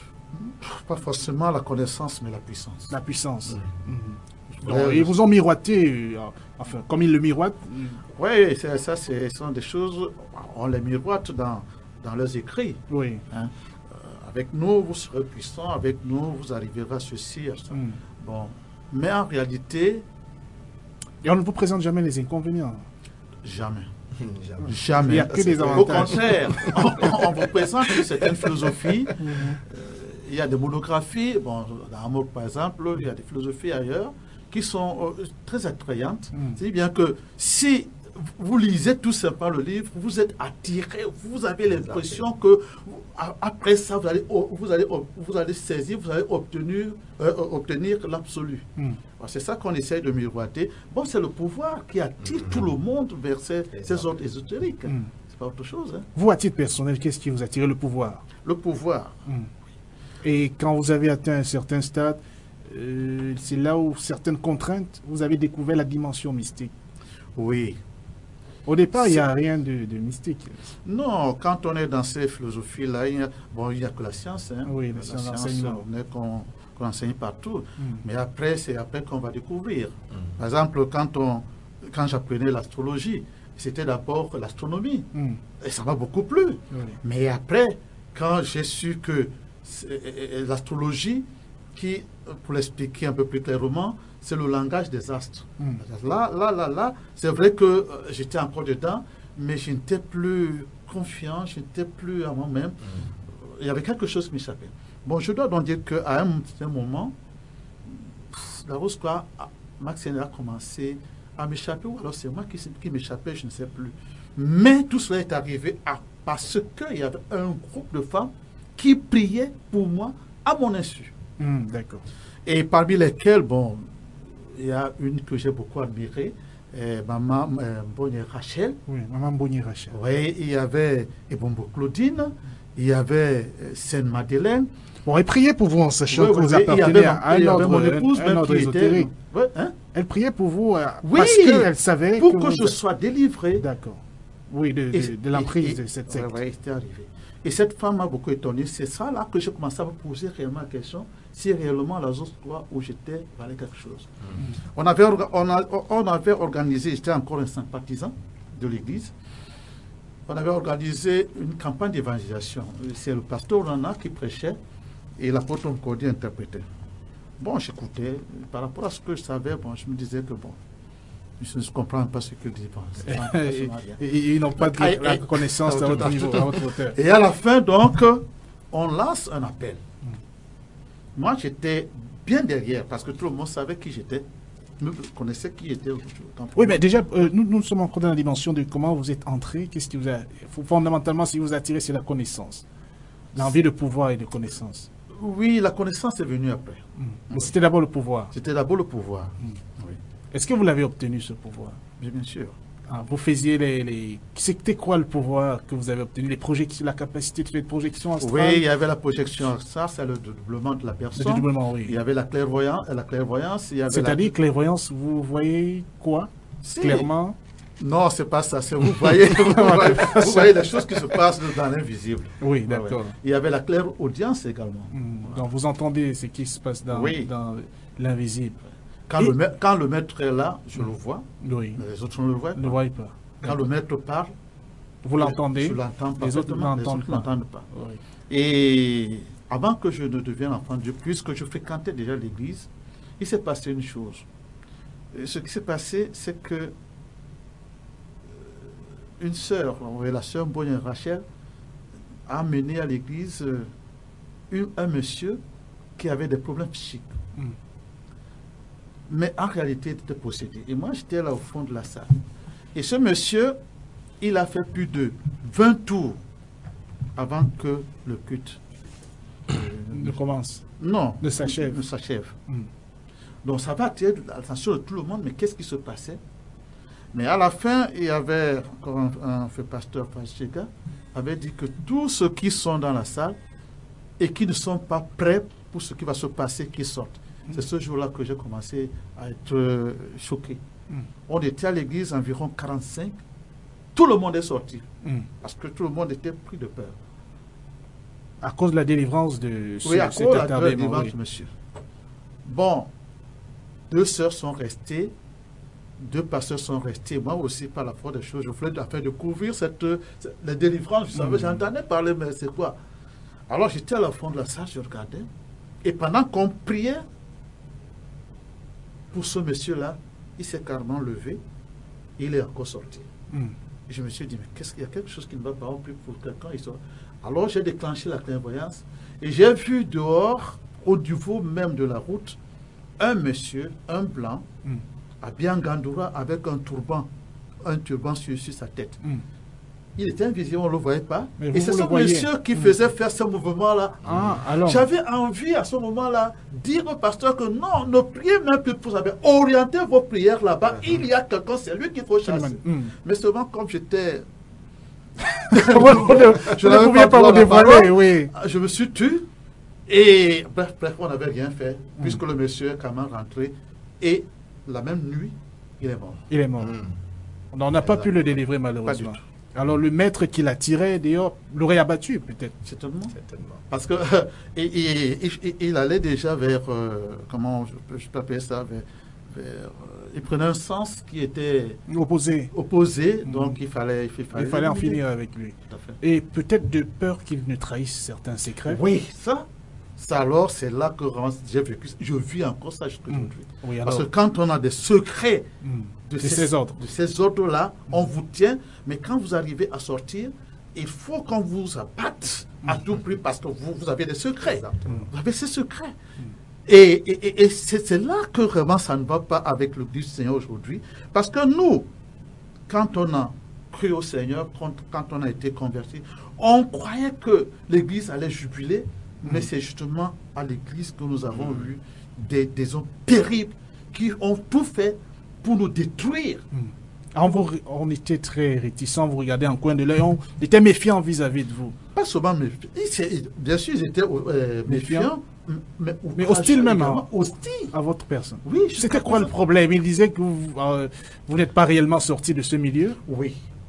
Pas forcément la connaissance, mais la puissance. La puissance. Oui. Mmh. Donc, euh, ils vous ont miroité, euh, enfin, comme ils le miroitent. Oui, ça, ce sont des choses, on les miroite dans, dans leurs écrits. Oui. Hein? Euh, avec nous, vous serez puissant, avec nous, vous arriverez à ceci, à ça. Mmh. Bon. Mais en réalité... Et on ne vous présente jamais les inconvénients? Jamais. Jamais. Jamais. Il n'y a que des avantages. Au contraire, on, on vous présente une certaine philosophie. Mm-hmm. euh, il y a des monographies, bon, dans Amok par exemple, il y a des philosophies ailleurs qui sont euh, très attrayantes. Mm. C'est bien que si vous lisez tout simplement le livre, vous êtes attiré, vous avez l'impression que après ça, vous allez, vous allez, vous allez saisir, vous allez obtenir, euh, obtenir l'absolu. Mm. C'est ça qu'on essaie de miroiter. Bon, c'est le pouvoir qui attire mm. tout le monde vers ces, ces ordres ésotériques. Mm. C'est pas autre chose. Hein. Vous, à titre personnel, qu'est-ce qui vous attire? Le pouvoir? Le pouvoir. Mm. Et quand vous avez atteint un certain stade, euh, c'est là où certaines contraintes, vous avez découvert la dimension mystique. Oui. Au départ, il n'y a rien de, de mystique. Non, quand on est dans ces philosophies-là, il n'y a, bon, il y a que la science. Hein. Oui, la, la science, l'enseignement. qu'on qu'on enseigne partout. Mm. Mais après, c'est après qu'on va découvrir. Mm. Par exemple, quand, on, quand j'apprenais l'astrologie, c'était d'abord l'astronomie. Mm. Et ça m'a beaucoup plu. Oui. Mais après, quand j'ai su que l'astrologie, qui, pour l'expliquer un peu plus clairement, c'est le langage des astres. Mm. Là, là, là, là, c'est vrai que euh, j'étais encore dedans, mais je n'étais plus confiant, je n'étais plus à moi-même. Mm. Il y avait quelque chose qui m'échappait. Bon, je dois donc dire qu'à un certain moment, la Rose-Croix, Max a commencé à m'échapper, ou alors c'est moi qui, qui m'échappais, je ne sais plus. Mais tout cela est arrivé à, parce qu'il y avait un groupe de femmes qui priaient pour moi à mon insu. Mm, d'accord. Et parmi lesquelles, bon, il y a une que j'ai beaucoup admirée, euh, Maman euh, Mbonye Rachel. Oui, Maman Mbonye Rachel. Oui, il y avait Ebombo Claudine, il y avait euh, Sainte-Madeleine. Bon, elle priait pour vous en sachant oui, que oui, vous appartenez à un ordre, mon épouse, un, un ordre ésotérique. Ouais, hein? Elle priait pour vous euh, oui, parce qu'elle savait pour que, que vous... je sois délivré. D'accord. Oui, de, de, de l'emprise de cette secte. Oui, ouais, c'était arrivé. Et cette femme m'a beaucoup étonné. C'est ça là que j'ai commencé à me poser réellement la question. si réellement la zone trois où j'étais valait quelque chose. Mmh. On, avait on, a, on avait organisé, j'étais encore un sympathisant de l'église, on avait organisé une campagne d'évangélisation. C'est le pasteur Rana qui prêchait et l'apôtre Nkordi interprétait. Bon, j'écoutais, par rapport à ce que je savais, bon, je me disais que bon, je ne comprends pas ce qu'il dit. Bon, et, et ils n'ont pas de ah, la et, connaissance à votre niveau, à votre hauteur. Et à la fin, donc, on lance un appel. Mm. Moi, j'étais bien derrière, parce que tout le monde savait qui j'étais, me connaissait qui j'étais. Oui, mais déjà, euh, nous, nous sommes encore dans la dimension de comment vous êtes entré, qu'est-ce qui vous a... Fondamentalement, ce qui vous a attiré, c'est la connaissance. L'envie de pouvoir et de connaissance. Oui, la connaissance est venue après. Mm. Mais oui. C'était d'abord le pouvoir. C'était d'abord le pouvoir. Mm. Oui. Est-ce que vous l'avez obtenu, ce pouvoir? Bien sûr. Ah, vous faisiez les... les... C'était quoi le pouvoir que vous avez obtenu? Les projections, la capacité de faire de projection astrale? Oui, il y avait la projection astrale, c'est le doublement de la personne. Le doublement, oui. Il y avait la clairvoyance. La clairvoyance C'est-à-dire, la... clairvoyance, vous voyez quoi? Si. Clairement? Non, c'est pas ça. Vous voyez, vous, voyez, vous voyez les choses qui se passent dans l'invisible. Oui, d'accord. Ouais. Il y avait la clairaudience également. Mmh. Voilà. Donc vous entendez ce qui se passe dans, oui. dans l'invisible. Quand, le quand le maître est là, je mmh. le vois. Oui. Les autres ne le voient pas. Ne voient pas. Quand le maître parle, vous l'entendez. Je l'entends pas. Les autres ne l'entendent pas. pas. Oui. Et avant que je ne devienne enfant de Dieu, puisque je fréquentais déjà l'église, il s'est passé une chose. Et ce qui s'est passé, c'est que une sœur, la sœur Bonne Rachel, a mené à l'église euh, un monsieur qui avait des problèmes psychiques. Mm. Mais en réalité, il était possédé. Et moi, j'étais là au fond de la salle. Et ce monsieur, il a fait plus de vingt tours avant que le culte euh, ne commence. Non, ne s'achève. Ne s'achève. Mm. Donc ça va attirer l'attention de tout le monde, mais qu'est-ce qui se passait? Mais à la fin, il y avait encore un, un fait pasteur Pachega avait dit que tous ceux qui sont dans la salle et qui ne sont pas prêts pour ce qui va se passer, qui sortent. Mm. C'est ce jour-là que j'ai commencé à être euh, choqué. Mm. On était à l'église environ quarante-cinq. Tout le monde est sorti. Mm. Parce que tout le monde était pris de peur. À cause de la délivrance de ce, oui, à cet cause de la délivrance, oui. monsieur. Bon, deux sœurs sont restées. Deux pasteurs sont restés, moi aussi, par la foi des choses. Je voulais faire découvrir cette, cette, la délivrance. Je savais, mmh. j'entendais parler, mais c'est quoi? Alors j'étais à la fond de la salle, je regardais. Et pendant qu'on priait pour ce monsieur-là, il s'est carrément levé. Et il est encore sorti. Mmh. Et je me suis dit, mais qu'est-ce qu'il y a quelque chose qui ne va pas plus pour quelqu'un? Alors j'ai déclenché la clairvoyance. Et j'ai vu dehors, au niveau même de la route, un monsieur, un blanc, mmh. habillé en gandoura avec un turban, un turban sur, sur sa tête. Mm. Il était invisible, on ne le voyait pas. Mais et c'est ce monsieur qui mm. faisait faire ce mouvement-là. Ah, j'avais envie à ce moment-là de dire au pasteur que non, ne priez même plus pour ça. Orientez vos prières là-bas. Mm. Il y a quelqu'un, c'est lui qu'il faut chasser. Mm. Mais seulement comme j'étais... je ne pouvais pas vous dévoiler, oui. Je me suis tué. Et bref, bref on n'avait rien fait, mm. puisque le monsieur est quand même rentré. Et la même nuit, il est mort. Il est mort. Mmh. On n'a pas pu le délivrer malheureusement. Alors le maître qui l'a tiré, d'ailleurs, l'aurait abattu peut-être. Certainement. Certainement. Parce que euh, et, et, et, et, il allait déjà vers, euh, comment je peux, je peux appeler ça, vers, vers euh, il prenait un sens qui était opposé. Opposé, mmh. donc il fallait, il fallait, il fallait en finir avec lui. Tout à fait. Et peut-être de peur qu'il ne trahisse certains secrets. Oui, ça. Ça alors, c'est là que j'ai vécu. Je vis encore ça jusqu'à aujourd'hui. Mmh. Oui, parce que quand on a des secrets mmh. de, de ces, ces ordres, de ces ordres-là, mmh. on vous tient. Mais quand vous arrivez à sortir, il faut qu'on vous abatte à mmh. tout prix parce que vous, vous avez des secrets. Mmh. Vous avez ces secrets. Mmh. Et, et, et c'est là que vraiment ça ne va pas avec le du Seigneur aujourd'hui. Parce que nous, quand on a cru au Seigneur, quand, quand on a été converti, on croyait que l'Église allait jubiler. Mais mmh. c'est justement à l'église que nous avons mmh. eu des, des hommes terribles qui ont tout fait pour nous détruire. Mmh. On, vous, on était très réticents, vous regardez en coin de l'œil, on était méfiants vis-à-vis de vous. Pas seulement méfiants, bien sûr ils étaient euh, méfiants, mais, mais hostile même à, hostile. à votre personne. Oui. C'était quoi le problème? Il disait que vous, euh, vous n'êtes pas réellement sorti de ce milieu? Oui.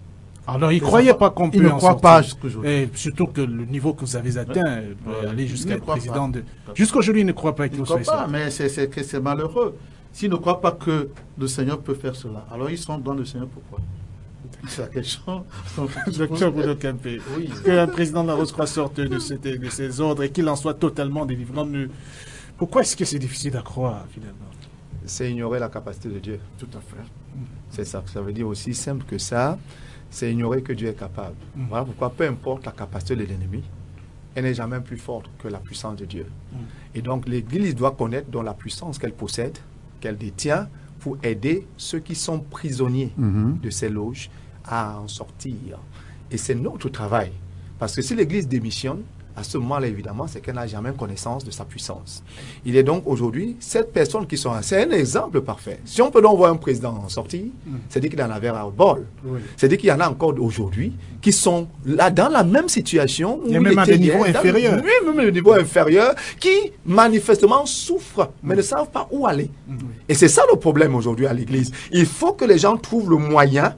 Alors, ils ne croyaient pas qu'on peut Ils ne en croient sortir. pas jusqu'aujourd'hui. Et surtout que le niveau que vous avez atteint Ouais. peut Ouais. aller Ils jusqu'à ne le croient président pas. de... Jusqu'aujourd'hui, ils ne croient pas que Ils ne vous croient soyez pas, ça. mais c'est c'est que c'est malheureux. S'ils ne croient pas que le Seigneur peut faire cela, alors ils sont dans le Seigneur pourquoi? C'est la question. Docteur Bruno Kempé, Oui. qu'un président de la Rose-Croix sorte de, cette- de ses ordres et qu'il en soit totalement délivrant. ne- Pourquoi est-ce que c'est difficile à croire, finalement? C'est ignorer la capacité de Dieu. Tout à fait. C'est ça. Ça veut dire aussi simple que ça. C'est ignorer que Dieu est capable. Mm. Voilà pourquoi, peu importe la capacité de l'ennemi, elle n'est jamais plus forte que la puissance de Dieu. Mm. Et donc, l'Église doit connaître dans la puissance qu'elle possède, qu'elle détient, pour aider ceux qui sont prisonniers Mhm. de ces loges à en sortir. Et c'est notre travail. Parce que si l'Église démissionne, à ce moment-là, évidemment, c'est qu'elle n'a jamais connaissance de sa puissance. Il est donc aujourd'hui, cette personne qui sont là, c'est un exemple parfait. Si on peut donc voir un président en sortir, c'est dire qu'il en avait ras-le-bol. Oui. C'est dire qu'il y en a encore aujourd'hui qui sont là dans la même situation. Où Il y a même à était des niveaux hier, dans- inférieurs. Oui, même au niveau inférieur, qui manifestement souffrent, mais ne savent pas où aller. Et c'est ça le problème aujourd'hui à l'Église. Il faut que les gens trouvent le moyen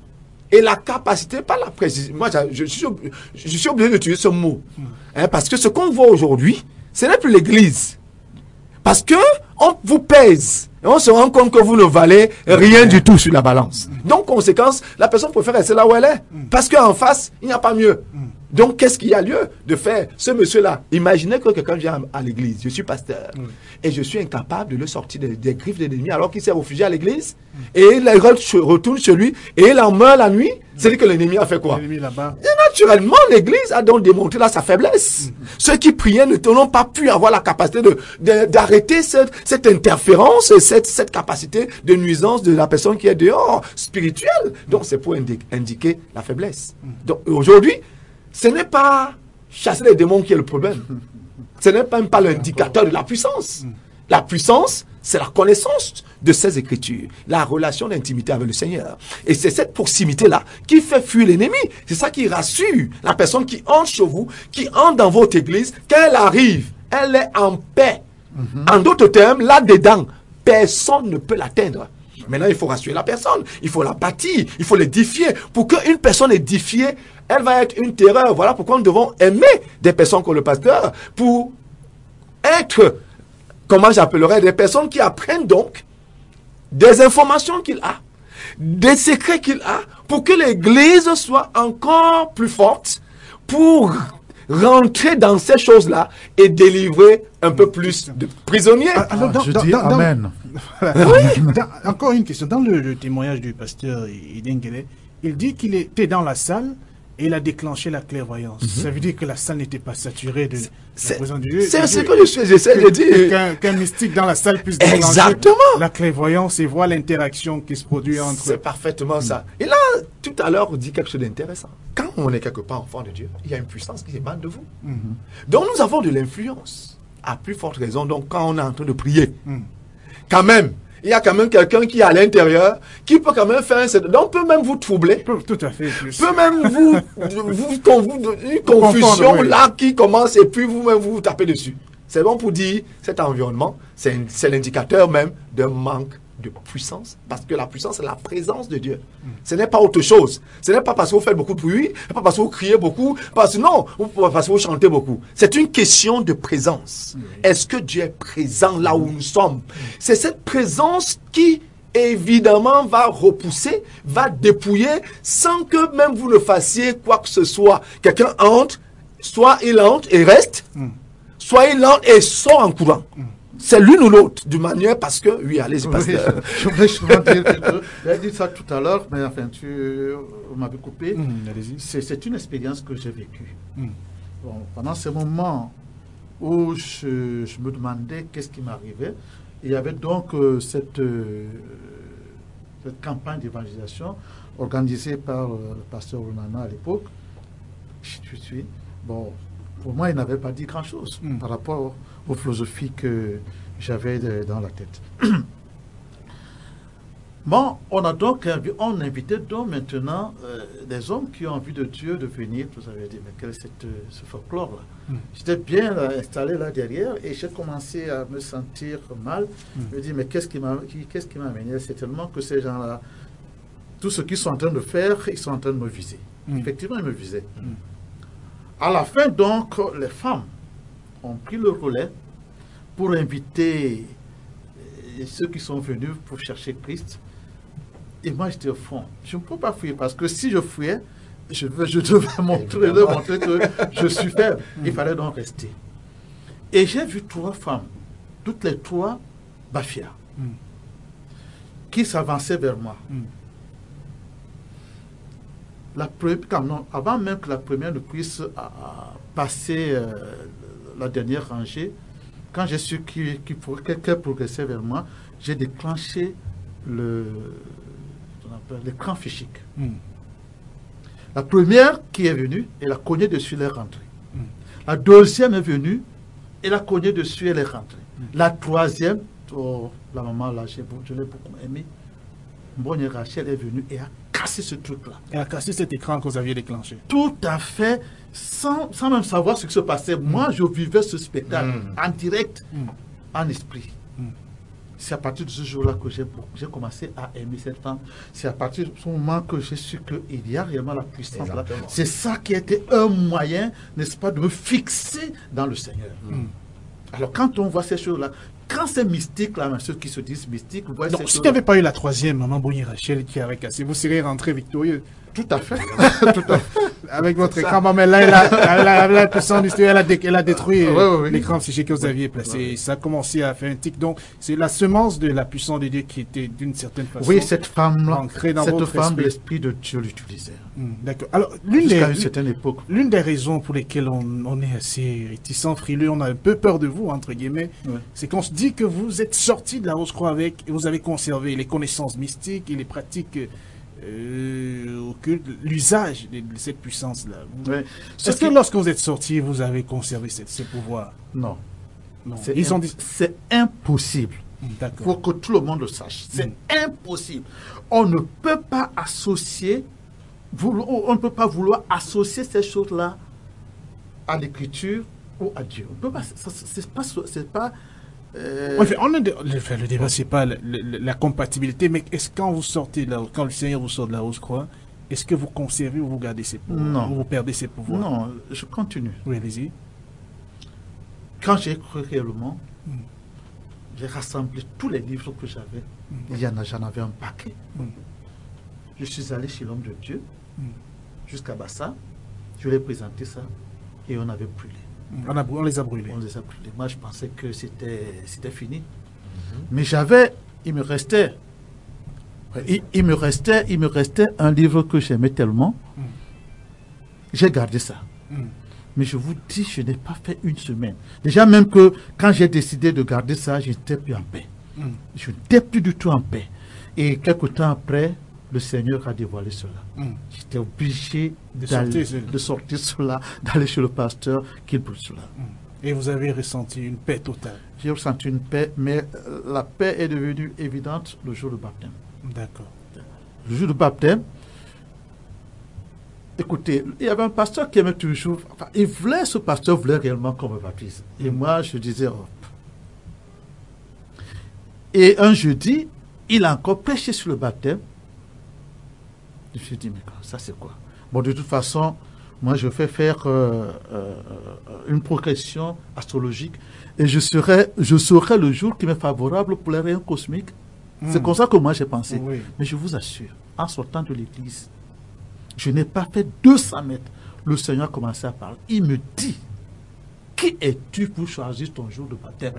et la capacité, pas la précision. Moi, je, je suis, ob- je suis obligé d'utiliser ce mot. Hein, parce que ce qu'on voit aujourd'hui, ce n'est plus l'Église. Parce que on vous pèse. Et on se rend compte que vous ne valez rien du tout sur la balance. Donc, conséquence, la personne préfère rester là où elle est. Parce qu'en face, il n'y a pas mieux. Donc, qu'est-ce qu'il y a lieu de faire? Ce monsieur-là, imaginez que quelqu'un vient à, à l'église, je suis pasteur, et je suis incapable de le sortir des, des griffes de l'ennemi alors qu'il s'est réfugié à l'église, et il re- retourne chez lui, et il en meurt la nuit. C'est-à-dire que l'ennemi a fait quoi? L'ennemi là-bas. Et naturellement, l'Église a donc démontré là sa faiblesse. Ceux qui priaient ne- n'ont pas pu avoir la capacité de, de- d'arrêter cette, cette interférence, et cette, cette capacité de nuisance de la personne qui est dehors, spirituelle. Donc c'est pour indi- indiquer la faiblesse. Donc aujourd'hui, ce n'est pas chasser les démons qui est le problème. Ce n'est même pas l'indicateur de la puissance. La puissance, c'est la connaissance de ces Écritures, la relation d'intimité avec le Seigneur. Et c'est cette proximité-là qui fait fuir l'ennemi. C'est ça qui rassure la personne qui entre chez vous, qui entre dans votre église. Quand elle arrive, elle est en paix. En d'autres termes, là-dedans, personne ne peut l'atteindre. Maintenant, il faut rassurer la personne, il faut la bâtir, il faut l'édifier. Pour qu'une personne édifiée, elle va être une terreur. Voilà pourquoi nous devons aimer des personnes comme le pasteur, pour être, comment j'appellerais, des personnes qui apprennent donc des informations qu'il a, des secrets qu'il a, pour que l'Église soit encore plus forte, pour rentrer dans ces choses-là et délivrer un peu plus de prisonniers. Ah, alors, dans- Je dans- dis dans- dans- Amen. Dans- encore une question. Dans le, le témoignage du pasteur Idengele, il dit qu'il était dans la salle et il a déclenché la clairvoyance. Ça veut dire que la salle n'était pas saturée de la C'est présence de Dieu. c'est de ce Dieu. que je suis- j'essaie de dire. Qu'un qu'un mystique dans la salle puisse déclencher Exactement. la clairvoyance et voir l'interaction qui se produit entre... C'est parfaitement ça. Et là, tout à l'heure, on dit quelque chose d'intéressant. Quand on est quelque part enfant de Dieu, il y a une puissance qui émane de vous. Donc nous avons de l'influence. À plus forte raison, donc quand on est en train de prier, quand même, il y a quand même quelqu'un qui est à l'intérieur, qui peut quand même faire un... Donc peut même vous troubler, Tout tout à fait. plus. peut même vous, vous, con- vous- une confusion confondre, oui. là qui commence et puis vous-même vous vous tapez dessus. C'est bon pour dire, cet environnement, c'est un- c'est l'indicateur même d'un manque de puissance, parce que la puissance, c'est la présence de Dieu. Ce n'est pas autre chose. Ce n'est pas parce que vous faites beaucoup de bruit, ce n'est pas parce que vous criez beaucoup, parce que non, ou parce que vous chantez beaucoup. C'est une question de présence. Est-ce que Dieu est présent là où nous sommes? C'est cette présence qui, évidemment, va repousser, va dépouiller, sans que même vous ne fassiez quoi que ce soit. Quelqu'un entre, soit il entre et reste, soit il entre et sort en courant. C'est l'une ou l'autre, d'une manière parce que, oui, allez-y, Oui, pasteur. je voudrais justement dire quelque chose. J'ai dit ça tout à l'heure, mais enfin, tu vous m'avez coupé. Hum, allez-y. C'est c'est une expérience que j'ai vécue. Mm. Bon, pendant ce moment où je, je me demandais qu'est-ce qui m'arrivait, il y avait donc euh, cette, euh, cette campagne d'évangélisation organisée par euh, le pasteur Onana à l'époque. Je suis, bon, pour moi, il n'avait pas dit grand-chose Mm. par rapport aux philosophies que j'avais de- dans la tête. Bon, on a donc invi- on invitait donc maintenant euh, des hommes qui ont envie de Dieu de venir. Vous avez dit, mais quel est cette, euh, ce folklore-là? Mm. J'étais bien là, installé là derrière et j'ai commencé à me sentir mal. Mm. Je me dis, mais qu'est-ce qui m'a qui- qu'est-ce qui m'a amené? C'est tellement que ces gens-là tout ce qu'ils sont en train de faire, ils sont en train de me viser. Mm. Effectivement, ils me visaient. Mm. À la fin, donc, les femmes ont pris le relais pour inviter ceux qui sont venus pour chercher Christ. Et moi, j'étais au fond. Je ne peux pas fuir parce que si je fouillais, je, je devais montrer, leur montrer que je suis faible. Il fallait donc rester. Et j'ai vu trois femmes, toutes les trois Bafia, mm. qui s'avançaient vers moi. Mm. La première, non, avant même que la première ne puisse euh, passer euh, la dernière rangée, quand j'ai su qu'elle qu qu progressait vers moi, j'ai déclenché le l'écran fichique. Mm. La première qui est venue, elle a cogné dessus, elle est rentrée. Mm. La deuxième est venue, elle a cogné dessus, elle est rentrée. Mm. La troisième, oh, la maman là, je l'ai beaucoup aimée. Bonne Rachel est venue et a cassé ce truc-là. Elle a cassé cet écran que vous aviez déclenché. Tout à fait, sans, sans même savoir ce qui se passait. Mm. Moi, je vivais ce spectacle mm. en direct, mm. en esprit. Mm. C'est à partir de ce jour-là que j'ai commencé à aimer cette femme. C'est à partir de ce moment que j'ai su qu'il y a réellement la puissance là. C'est ça qui était un moyen, n'est-ce pas, de me fixer dans le Seigneur. Mm. Alors, quand on voit ces choses-là, quand c'est mystique, là, ceux qui se disent mystiques, vous voyez. Donc, si tu n'avais pas eu la troisième, maman Bonnie Rachel, qui avait cassé, vous seriez rentré victorieux. Tout à fait. Tout à fait. Avec votre écran, maman, là, elle a, elle a, la puissance du elle a, dé, elle a détruit oui, oui, oui. l'écran psychique que vous aviez placé. Oui. Ça a commencé à faire un tic. Donc, c'est la semence de la puissance de Dieu qui était d'une certaine façon. Oui, cette femme-là, dans cette votre femme, l'esprit de Dieu l'utilisait. Mmh, d'accord. Alors, l'une des, une certaine époque. L'une des raisons pour lesquelles on, on est assez réticent, frileux, on a un peu peur de vous, entre guillemets, oui. c'est qu'on se dit que vous êtes sorti de la Rose-Croix avec, et vous avez conservé les connaissances mystiques et les pratiques euh, occultes, l'usage de, de cette puissance-là. Oui. Est-ce que lorsque vous êtes sorti, vous avez conservé cette, ce pouvoir? Non. non. Ils ont dit c'est impossible. Il faut que tout le monde le sache. C'est mm. impossible. On ne peut pas associer, on ne peut pas vouloir associer ces choses-là à l'écriture ou à Dieu. On peut pas. C'est pas. C'est pas. Euh... Enfin, on a de, le, le débat, c'est pas la, la, la compatibilité, mais est-ce quand vous sortez de la, quand le Seigneur vous sort de la Rose-Croix, est-ce que vous conservez ou vous gardez ses pouvoirs? Non. Ou vous perdez ses pouvoirs? Non, je continue. Oui, allez-y. Quand j'ai cru réellement, mm. j'ai rassemblé tous les livres que j'avais. Mm. Il y en a, j'en avais un paquet. Mm. Je suis allé chez l'homme de Dieu, mm. jusqu'à Bassa. Je lui ai présenté ça et on avait brûlé. On, a, on les a brûlés. On les a brûlés. Moi, je pensais que c'était fini. Mm-hmm. Mais j'avais, il me restait, il, il me restait, il me restait un livre que j'aimais tellement. Mm. J'ai gardé ça. Mm. Mais je vous dis, je n'ai pas fait une semaine. Déjà, même que quand j'ai décidé de garder ça, je n'étais plus en paix. Mm. Je n'étais plus du tout en paix. Et quelque temps après, le Seigneur a dévoilé cela. Mm. J'étais obligé de sortir, de sortir cela, d'aller chez le pasteur, qu'il brûle cela. Mm. Et vous avez ressenti une paix totale? J'ai ressenti une paix, mais la paix est devenue évidente le jour du baptême. D'accord. Le jour du baptême, écoutez, il y avait un pasteur qui aimait toujours, enfin, il voulait, ce pasteur voulait réellement qu'on me baptise. Et mm. moi, je disais, hop. Et un jeudi, il a encore prêché sur le baptême. Je me suis dit, mais ça c'est quoi? Bon, de toute façon, moi je fais faire euh, euh, une progression astrologique et je serai, je saurai le jour qui m'est favorable pour les rayons cosmiques. Mm. C'est comme ça que moi j'ai pensé. Oui. Mais je vous assure, en sortant de l'église, je n'ai pas fait deux cents mètres. Le Seigneur a commencé à parler. Il me dit, qui es-tu pour choisir ton jour de baptême?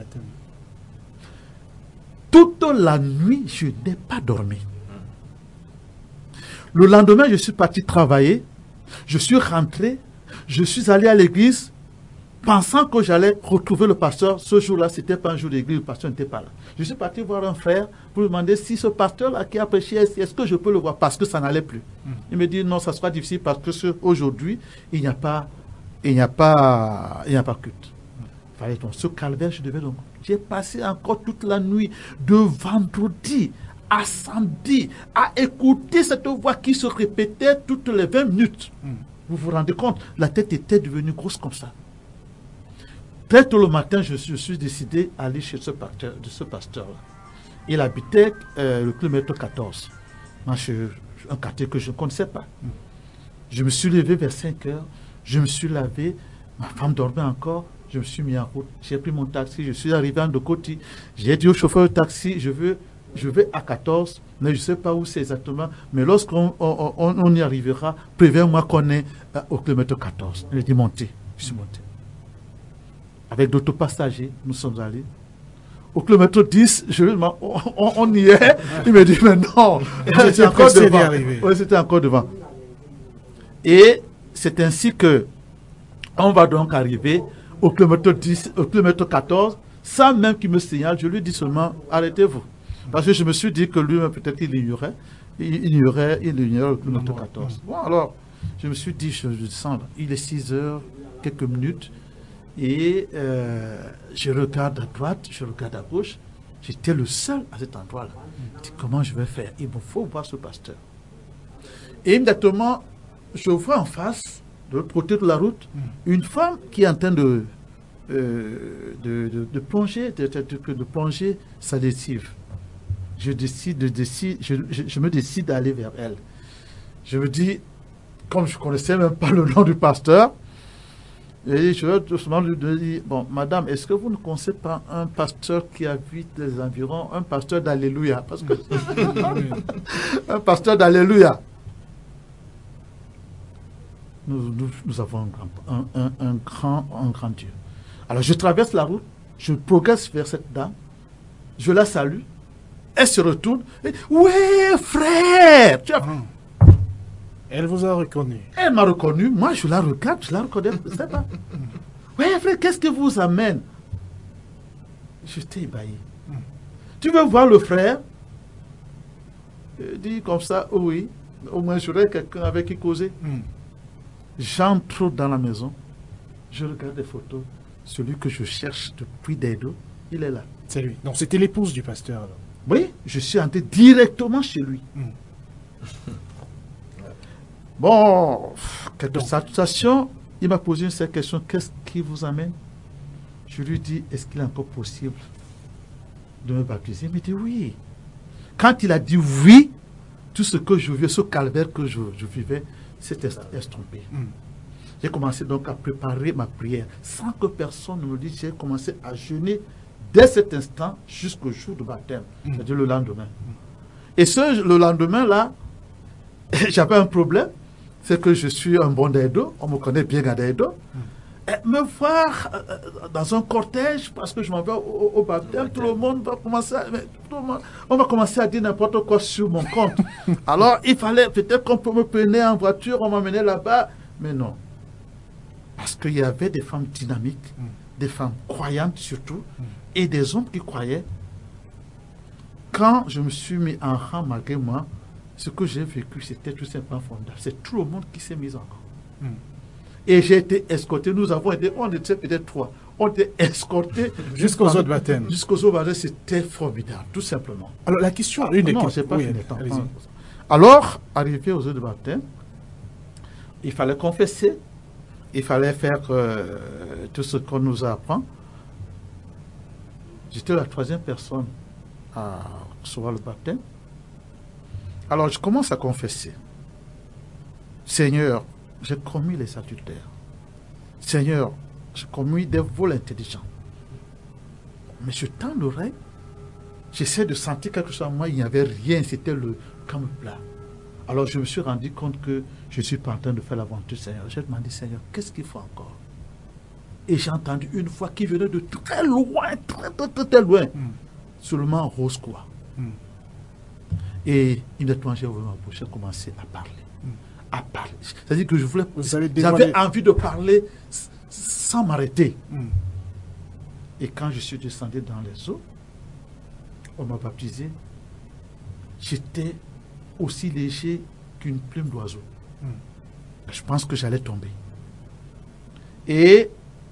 Toute la nuit, je n'ai pas dormi. Le lendemain, je suis parti travailler. Je suis rentré. Je suis allé à l'église pensant que j'allais retrouver le pasteur. Ce jour-là, ce n'était pas un jour d'église, le pasteur n'était pas là. Je suis parti voir un frère pour lui demander si ce pasteur-là qui a prêché, est-ce que je peux le voir? Parce que ça n'allait plus. Mm. Il me dit non, ça sera difficile parce que aujourd'hui, il n'y a pas, il n'y a pas, il n'y a pas culte. Mm. Fallait donc ce calvaire, je devais donc. J'ai passé encore toute la nuit de vendredi à samedi à écouter cette voix qui se répétait toutes les vingt minutes. Mm. Vous vous rendez compte? La tête était devenue grosse comme ça. Très tôt le matin, je suis, je suis décidé à aller chez ce pasteur, de ce pasteur-là. Il habitait euh, le kilomètre quatorze. Moi, je, je, un quartier que je ne connaissais pas. Mm. Je me suis levé vers cinq heures, je me suis lavé, ma femme dormait encore, je me suis mis en route, j'ai pris mon taxi, je suis arrivé à Ndokoti, j'ai dit au chauffeur de taxi, je veux, je vais à quatorze, mais je ne sais pas où c'est exactement, mais lorsqu'on on, on, on y arrivera, préviens-moi qu'on est euh, au kilomètre quatorze. Il a dit monter, je suis monté. Avec d'autres passagers, nous sommes allés. Au kilomètre dix, je, on, on, on y est, il me dit mais non, c'était encore devant. Oui, c'était encore devant. Et c'est ainsi que on va donc arriver au kilomètre dix, au kilomètre quatorze, sans même qu'il me signale, je lui dis seulement arrêtez-vous. Parce que je me suis dit que lui, peut-être qu'il ignorait, il ignorait, il ignorait le kilomètre quatorze. Bon, alors, je me suis dit, je descends, il est six heures, quelques minutes, et euh, je regarde à droite, je regarde à gauche, j'étais le seul à cet endroit-là. Je dis, comment je vais faire? Il me faut voir ce pasteur. Et immédiatement, je vois en face, de l'autre côté de la route, une femme qui est en train de, euh, de, de, de plonger, de, de, de, de plonger sa lessive. Je décide, de décide je, je, je me décide d'aller vers elle. Je me dis, comme je ne connaissais même pas le nom du pasteur, et je vais doucement lui dire, bon, madame, est-ce que vous ne connaissez pas un pasteur qui habite les environs, un pasteur d'Alléluia? Parce que un pasteur d'Alléluia. Nous, nous, nous avons un grand, un, un, un, grand, un grand Dieu. Alors je traverse la route, je progresse vers cette dame, je la salue, elle se retourne, et dit, ouais frère, tu as... Ah. Elle vous a reconnu. Elle m'a reconnu, moi je la regarde, je la reconnais, je ne sais pas. Ouais frère, qu'est-ce que vous amène? J'étais ébahi. Mm. Tu veux voir le frère? Il dit comme ça, oh oui, au moins j'aurais quelqu'un avec qui causer. Mm. J'entre dans la maison, je regarde des photos. Celui que je cherche depuis des dos, il est là. C'est lui. Donc c'était l'épouse du pasteur alors. Oui, je suis entré directement chez lui. Mm. Bon, quelques salutations. Il m'a posé une seule question. Qu'est-ce qui vous amène? Je lui dis, est-ce qu'il est encore possible de me baptiser? Il me dit oui. Quand il a dit oui, tout ce que je vivais, ce calvaire que je, je vivais, s'était estompé. Mm. J'ai commencé donc à préparer ma prière sans que personne ne me dise. J'ai commencé à jeûner dès cet instant jusqu'au jour du baptême, mm. c'est-à-dire le lendemain. Mm. Et ce, le lendemain-là, j'avais un problème, c'est que je suis un bon Daïdo, on me connaît bien à Daïdo. Mm. Me voir euh, dans un cortège, parce que je m'en vais au, au, au baptême, tout le monde va commencer à, tout le monde, on va commencer à dire n'importe quoi sur mon compte. Alors, il fallait peut-être qu'on peut me prendre en voiture, on m'emmenait là-bas, mais non. Parce qu'il y avait des femmes dynamiques, mm. des femmes croyantes surtout, mm. et des hommes qui croyaient. Quand je me suis mis en rang malgré moi, ce que j'ai vécu, c'était tout simplement formidable. C'est tout le monde qui s'est mis en rang. Mm. Et j'ai été escorté. Nous avons été, on était peut-être trois. On était escortés jusqu'aux autres baptêmes. Jusqu'aux autres baptêmes, c'était formidable, tout simplement. Alors la question, ah, une non, c'est pas oui, fini. Alors, arrivé aux autres baptêmes, il fallait confesser, il fallait faire euh, tout ce qu'on nous apprend. J'étais la troisième personne à recevoir le baptême. Alors, je commence à confesser. Seigneur, j'ai commis les adultères. Seigneur, j'ai commis des vols intelligents. Mais je tends l'oreille, j'essaie de sentir quelque chose en moi, il n'y avait rien, c'était le calme plat. Alors je me suis rendu compte que je ne suis pas en train de faire l'aventure, Seigneur. J'ai demandé, Seigneur, qu'est-ce qu'il faut encore? Et j'ai entendu une voix qui venait de très loin, très très très, très loin, mm. seulement rose quoi. Mm. Et immédiatement, j'ai ouvert ma bouche, j'ai commencé à parler. Mm. À parler. C'est-à-dire que je voulais, j'avais envie de parler sans m'arrêter. Mm. Et quand je suis descendu dans les eaux, on m'a baptisé, j'étais aussi léger qu'une plume d'oiseau. Mm. Je pense que j'allais tomber. Et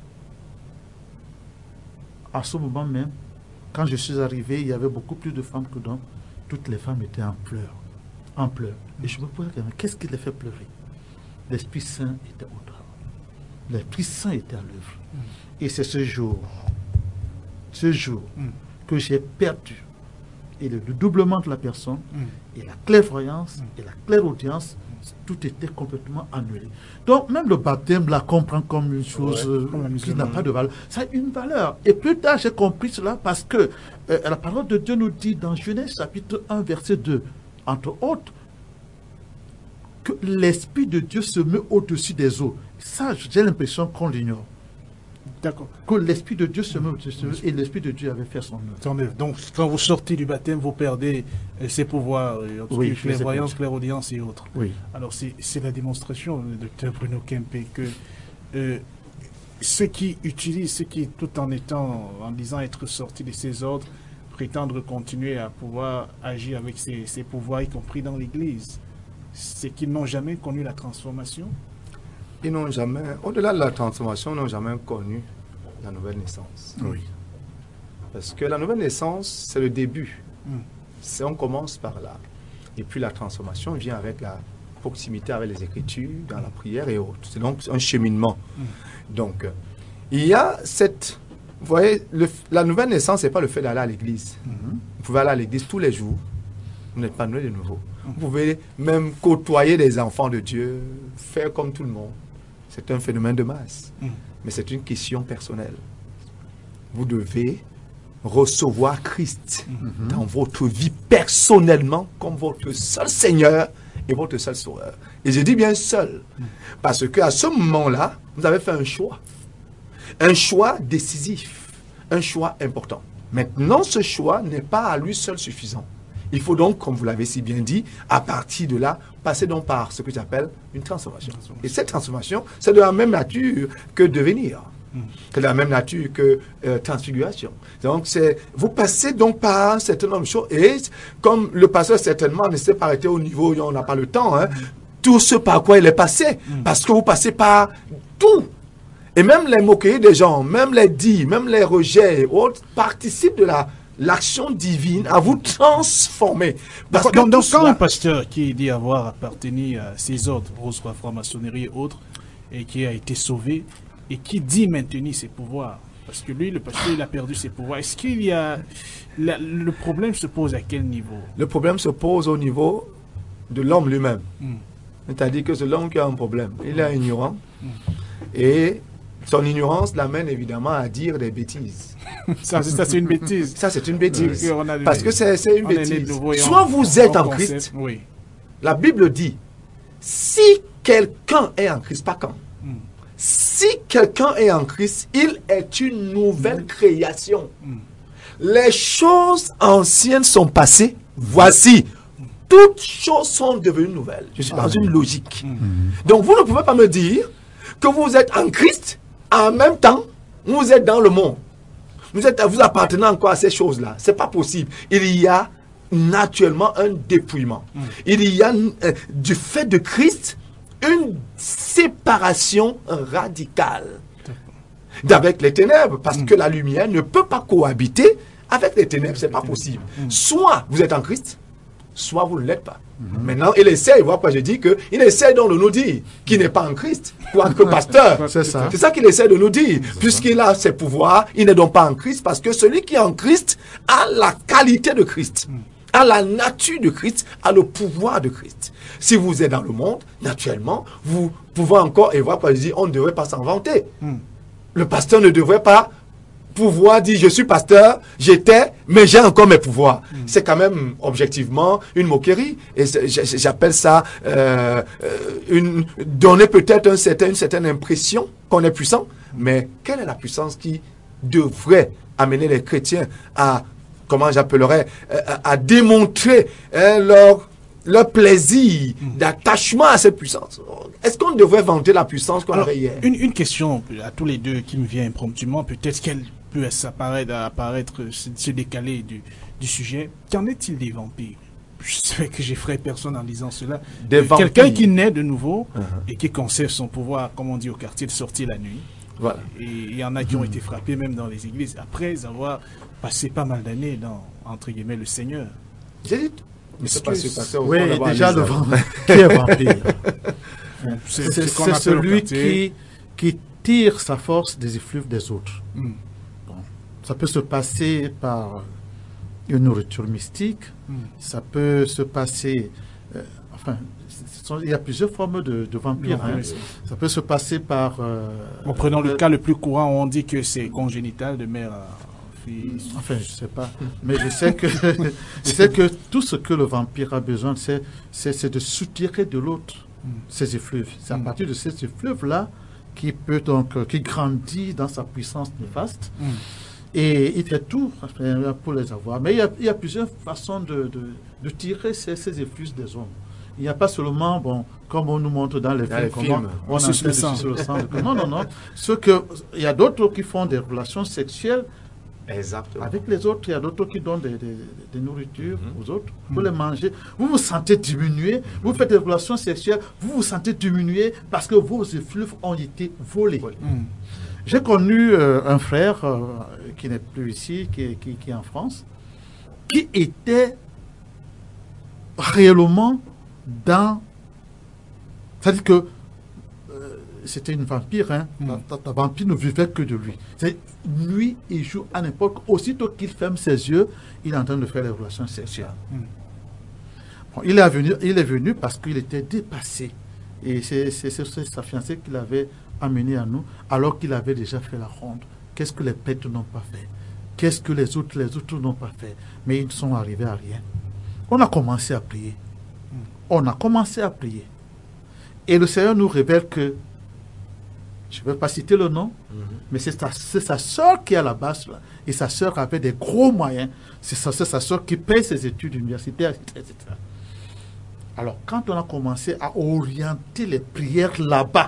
à ce moment même, quand je suis arrivé, il y avait beaucoup plus de femmes que d'hommes. Toutes les femmes étaient en pleurs. En pleurs. Et je me posais la question, qu'est-ce qui les fait pleurer? L'Esprit Saint était au travail. L'Esprit Saint était à l'œuvre. Mm. Et c'est ce jour, ce jour, mm. que j'ai perdu et le, le doublement de la personne, mm. et la clairvoyance, mm. et la clairaudience, tout était complètement annulé. Donc, même le baptême la comprend comme une chose ouais, euh, qui n'a pas de valeur. Ça a une valeur. Et plus tard, j'ai compris cela parce que euh, la parole de Dieu nous dit dans Genèse chapitre un, verset deux, entre autres, que l'Esprit de Dieu se met au-dessus des eaux. Ça, j'ai l'impression qu'on l'ignore. D'accord. Que l'Esprit de Dieu se met au-dessus et l'Esprit de Dieu avait fait son œuvre. Donc, quand vous sortez du baptême, vous perdez euh, ses pouvoirs, euh, oui, clairvoyance, clairaudience et autres. Oui. Alors, c'est la démonstration, le docteur Bruno Kempe, que euh, ceux qui utilisent, ceux qui, tout en étant, en disant être sortis de ces ordres, prétendent continuer à pouvoir agir avec ces, ces pouvoirs, y compris dans l'Église, c'est qu'ils n'ont jamais connu la transformation. Ils n'ont jamais, au-delà de la transformation, ils n'ont jamais connu la nouvelle naissance. Oui. Parce que la nouvelle naissance, c'est le début. Mm. On commence par là. Et puis la transformation vient avec la proximité avec les Écritures, dans la prière et autres. C'est donc un cheminement. Mm. Donc, il y a cette... Vous voyez, le, la nouvelle naissance, ce n'est pas le fait d'aller à l'église. Mm-hmm. Vous pouvez aller à l'église tous les jours. Vous n'êtes pas né de nouveau. Mm-hmm. Vous pouvez même côtoyer des enfants de Dieu, faire comme tout le monde. C'est un phénomène de masse, mmh. mais c'est une question personnelle. Vous devez recevoir Christ mmh. dans votre vie personnellement comme votre seul Seigneur et votre seul Sauveur. Et je dis bien seul, mmh. parce qu'à ce moment-là, vous avez fait un choix. Un choix décisif, un choix important. Maintenant, ce choix n'est pas à lui seul suffisant. Il faut donc, comme vous l'avez si bien dit, à partir de là, passer donc par ce que j'appelle une transformation. Et cette transformation, c'est de la même nature que devenir. Mm. C'est de la même nature que euh, transfiguration. Donc, vous passez donc par un certain nombre de choses. Et comme le pasteur certainement ne s'est pas arrêté au niveau, on n'a pas le temps, hein, mm. tout ce par quoi il est passé. Mm. Parce que vous passez par tout. Et même les moqueries des gens, même les dits, même les rejets, autres, participent de la l'action divine à vous transformer. Parce donc, que donc quand cela... un pasteur qui dit avoir appartenu à ces ordres, Rose-Croix, franc-maçonnerie et autres, et qui a été sauvé, et qui dit maintenir ses pouvoirs, parce que lui, le pasteur, il a perdu ses pouvoirs, est-ce qu'il y a... La, le problème se pose à quel niveau? Le problème se pose au niveau de l'homme lui-même. Mm. C'est-à-dire que c'est l'homme qui a un problème. Il est ignorant, mm. et son ignorance l'amène évidemment à dire des bêtises. Ça, ça c'est une bêtise. Ça, c'est une bêtise. Oui, a, Parce que c'est une bêtise. Nouveau, Soit vous êtes en concept, Christ. Oui. La Bible dit, si quelqu'un est en Christ, pas quand. Mm. Si quelqu'un est en Christ, il est une nouvelle mm. création. Mm. Les choses anciennes sont passées. Voici. Mm. Toutes choses sont devenues nouvelles. Je suis ah, dans oui. une logique. Mm. Donc, vous ne pouvez pas me dire que vous êtes en Christ, en même temps, vous êtes dans le monde. Vous êtes, vous appartenez encore à ces choses-là. Ce n'est pas possible. Il y a naturellement un dépouillement. Mm. Il y a, euh, du fait de Christ, une séparation radicale d'avec les ténèbres. Parce mm. que la lumière ne peut pas cohabiter avec les ténèbres. Ce n'est pas possible. Mm. Soit vous êtes en Christ, soit vous ne l'êtes pas. Mm-hmm. Maintenant, il essaie, voilà pourquoi je dis qu'il essaie donc de nous dire qu'il n'est pas en Christ, quoique pasteur. C'est ça. C'est ça qu'il essaie de nous dire. Puisqu'il a ses pouvoirs, il n'est donc pas en Christ, parce que celui qui est en Christ a la qualité de Christ, mm. a la nature de Christ, a le pouvoir de Christ. Si vous êtes dans le monde, naturellement, vous pouvez encore, et voilà pourquoi je dis, on ne devrait pas s'en vanter. Mm. Le pasteur ne devrait pas pouvoir dire je suis pasteur, j'étais, mais j'ai encore mes pouvoirs. Mm. C'est quand même objectivement une moquerie. Et j'appelle ça euh, une, donner peut-être un certain, une certaine impression qu'on est puissant. Mais quelle est la puissance qui devrait amener les chrétiens à, comment j'appellerais, à, à démontrer hein, leur, leur plaisir mm. d'attachement à cette puissance? Est-ce qu'on devrait vanter la puissance qu'on avait hier? Une, une question à tous les deux qui me vient impromptument, peut-être qu'elle peut s'apparaître, apparaître, se décaler du, du sujet. Qu'en est-il des vampires? Je sais que j'effraie personne en disant cela. Quelqu'un qui naît de nouveau uh-huh. et qui conserve son pouvoir, comme on dit au quartier, de sortir la nuit. Voilà. Et il y en a qui ont été frappés même dans les églises après avoir passé pas mal d'années dans, entre guillemets, le Seigneur. J'ai dit, mais c'est pas sûr. Oui, déjà le vampire. Qui est vampire? C'est celui qui, qui tire sa force des effluves des autres. Mm. Bon. Ça peut se passer par une nourriture mystique. Mm. Ça peut se passer... Euh, enfin, ce sont, il y a plusieurs formes de, de vampires. Oui, hein. oui. Ça peut se passer par... Euh, En prenant le euh, cas le plus courant, on dit que c'est congénital de mère à fils. Enfin, je sais pas. Mais je sais que, je sais que tout ce que le vampire a besoin, c'est, c'est, c'est de soutirer de l'autre Mm. ces effluves. C'est à Mm. partir de ces effluves-là qui peut donc, euh, qui grandit dans sa puissance néfaste. Mm. Et il fait tout pour les avoir. Mais il y a, il y a plusieurs façons de, de, de tirer ces, ces effluves des hommes. Il n'y a pas seulement, bon, comme on nous montre dans les Dans films, les comment films. on Suce essaie le de sang. sucer le sang. Non, non, non. Ce que, il y a d'autres qui font des relations sexuelles Exactement. avec les autres. Il y a d'autres qui donnent des, des, des nourritures Mhm. aux autres. Vous les mangez. Vous vous sentez diminué. Vous faites des relations sexuelles. Vous vous sentez diminué parce que vos effluves ont été volés. Volés. Mm. J'ai connu euh, un frère euh, qui n'est plus ici, qui est, qui, qui est en France, qui était réellement dans... C'est-à-dire que euh, c'était une vampire, hein. Mm. La, la- la vampire ne vivait que de lui. C'est nuit et jour, à n'importe... Aussitôt qu'il ferme ses yeux, il est en train de faire des relations sexuelles. Mm. Bon, il, est venu, il est venu parce qu'il était dépassé. Et c'est c'est- c'est- c'est sa fiancée qui l'avait amené à nous, alors qu'il avait déjà fait la ronde. Qu'est-ce que les bêtes n'ont pas fait? Qu'est-ce que les autres, les autres n'ont pas fait? Mais ils ne sont arrivés à rien. On a commencé à prier. On a commencé à prier. Et le Seigneur nous révèle que, je ne vais pas citer le nom, Mhm. mais c'est sa, c'est sa soeur qui est à la base là. Et sa soeur avait des gros moyens. C'est sa, c'est sa soeur qui paye ses études universitaires, et cetera, et cetera. Alors, quand on a commencé à orienter les prières là-bas,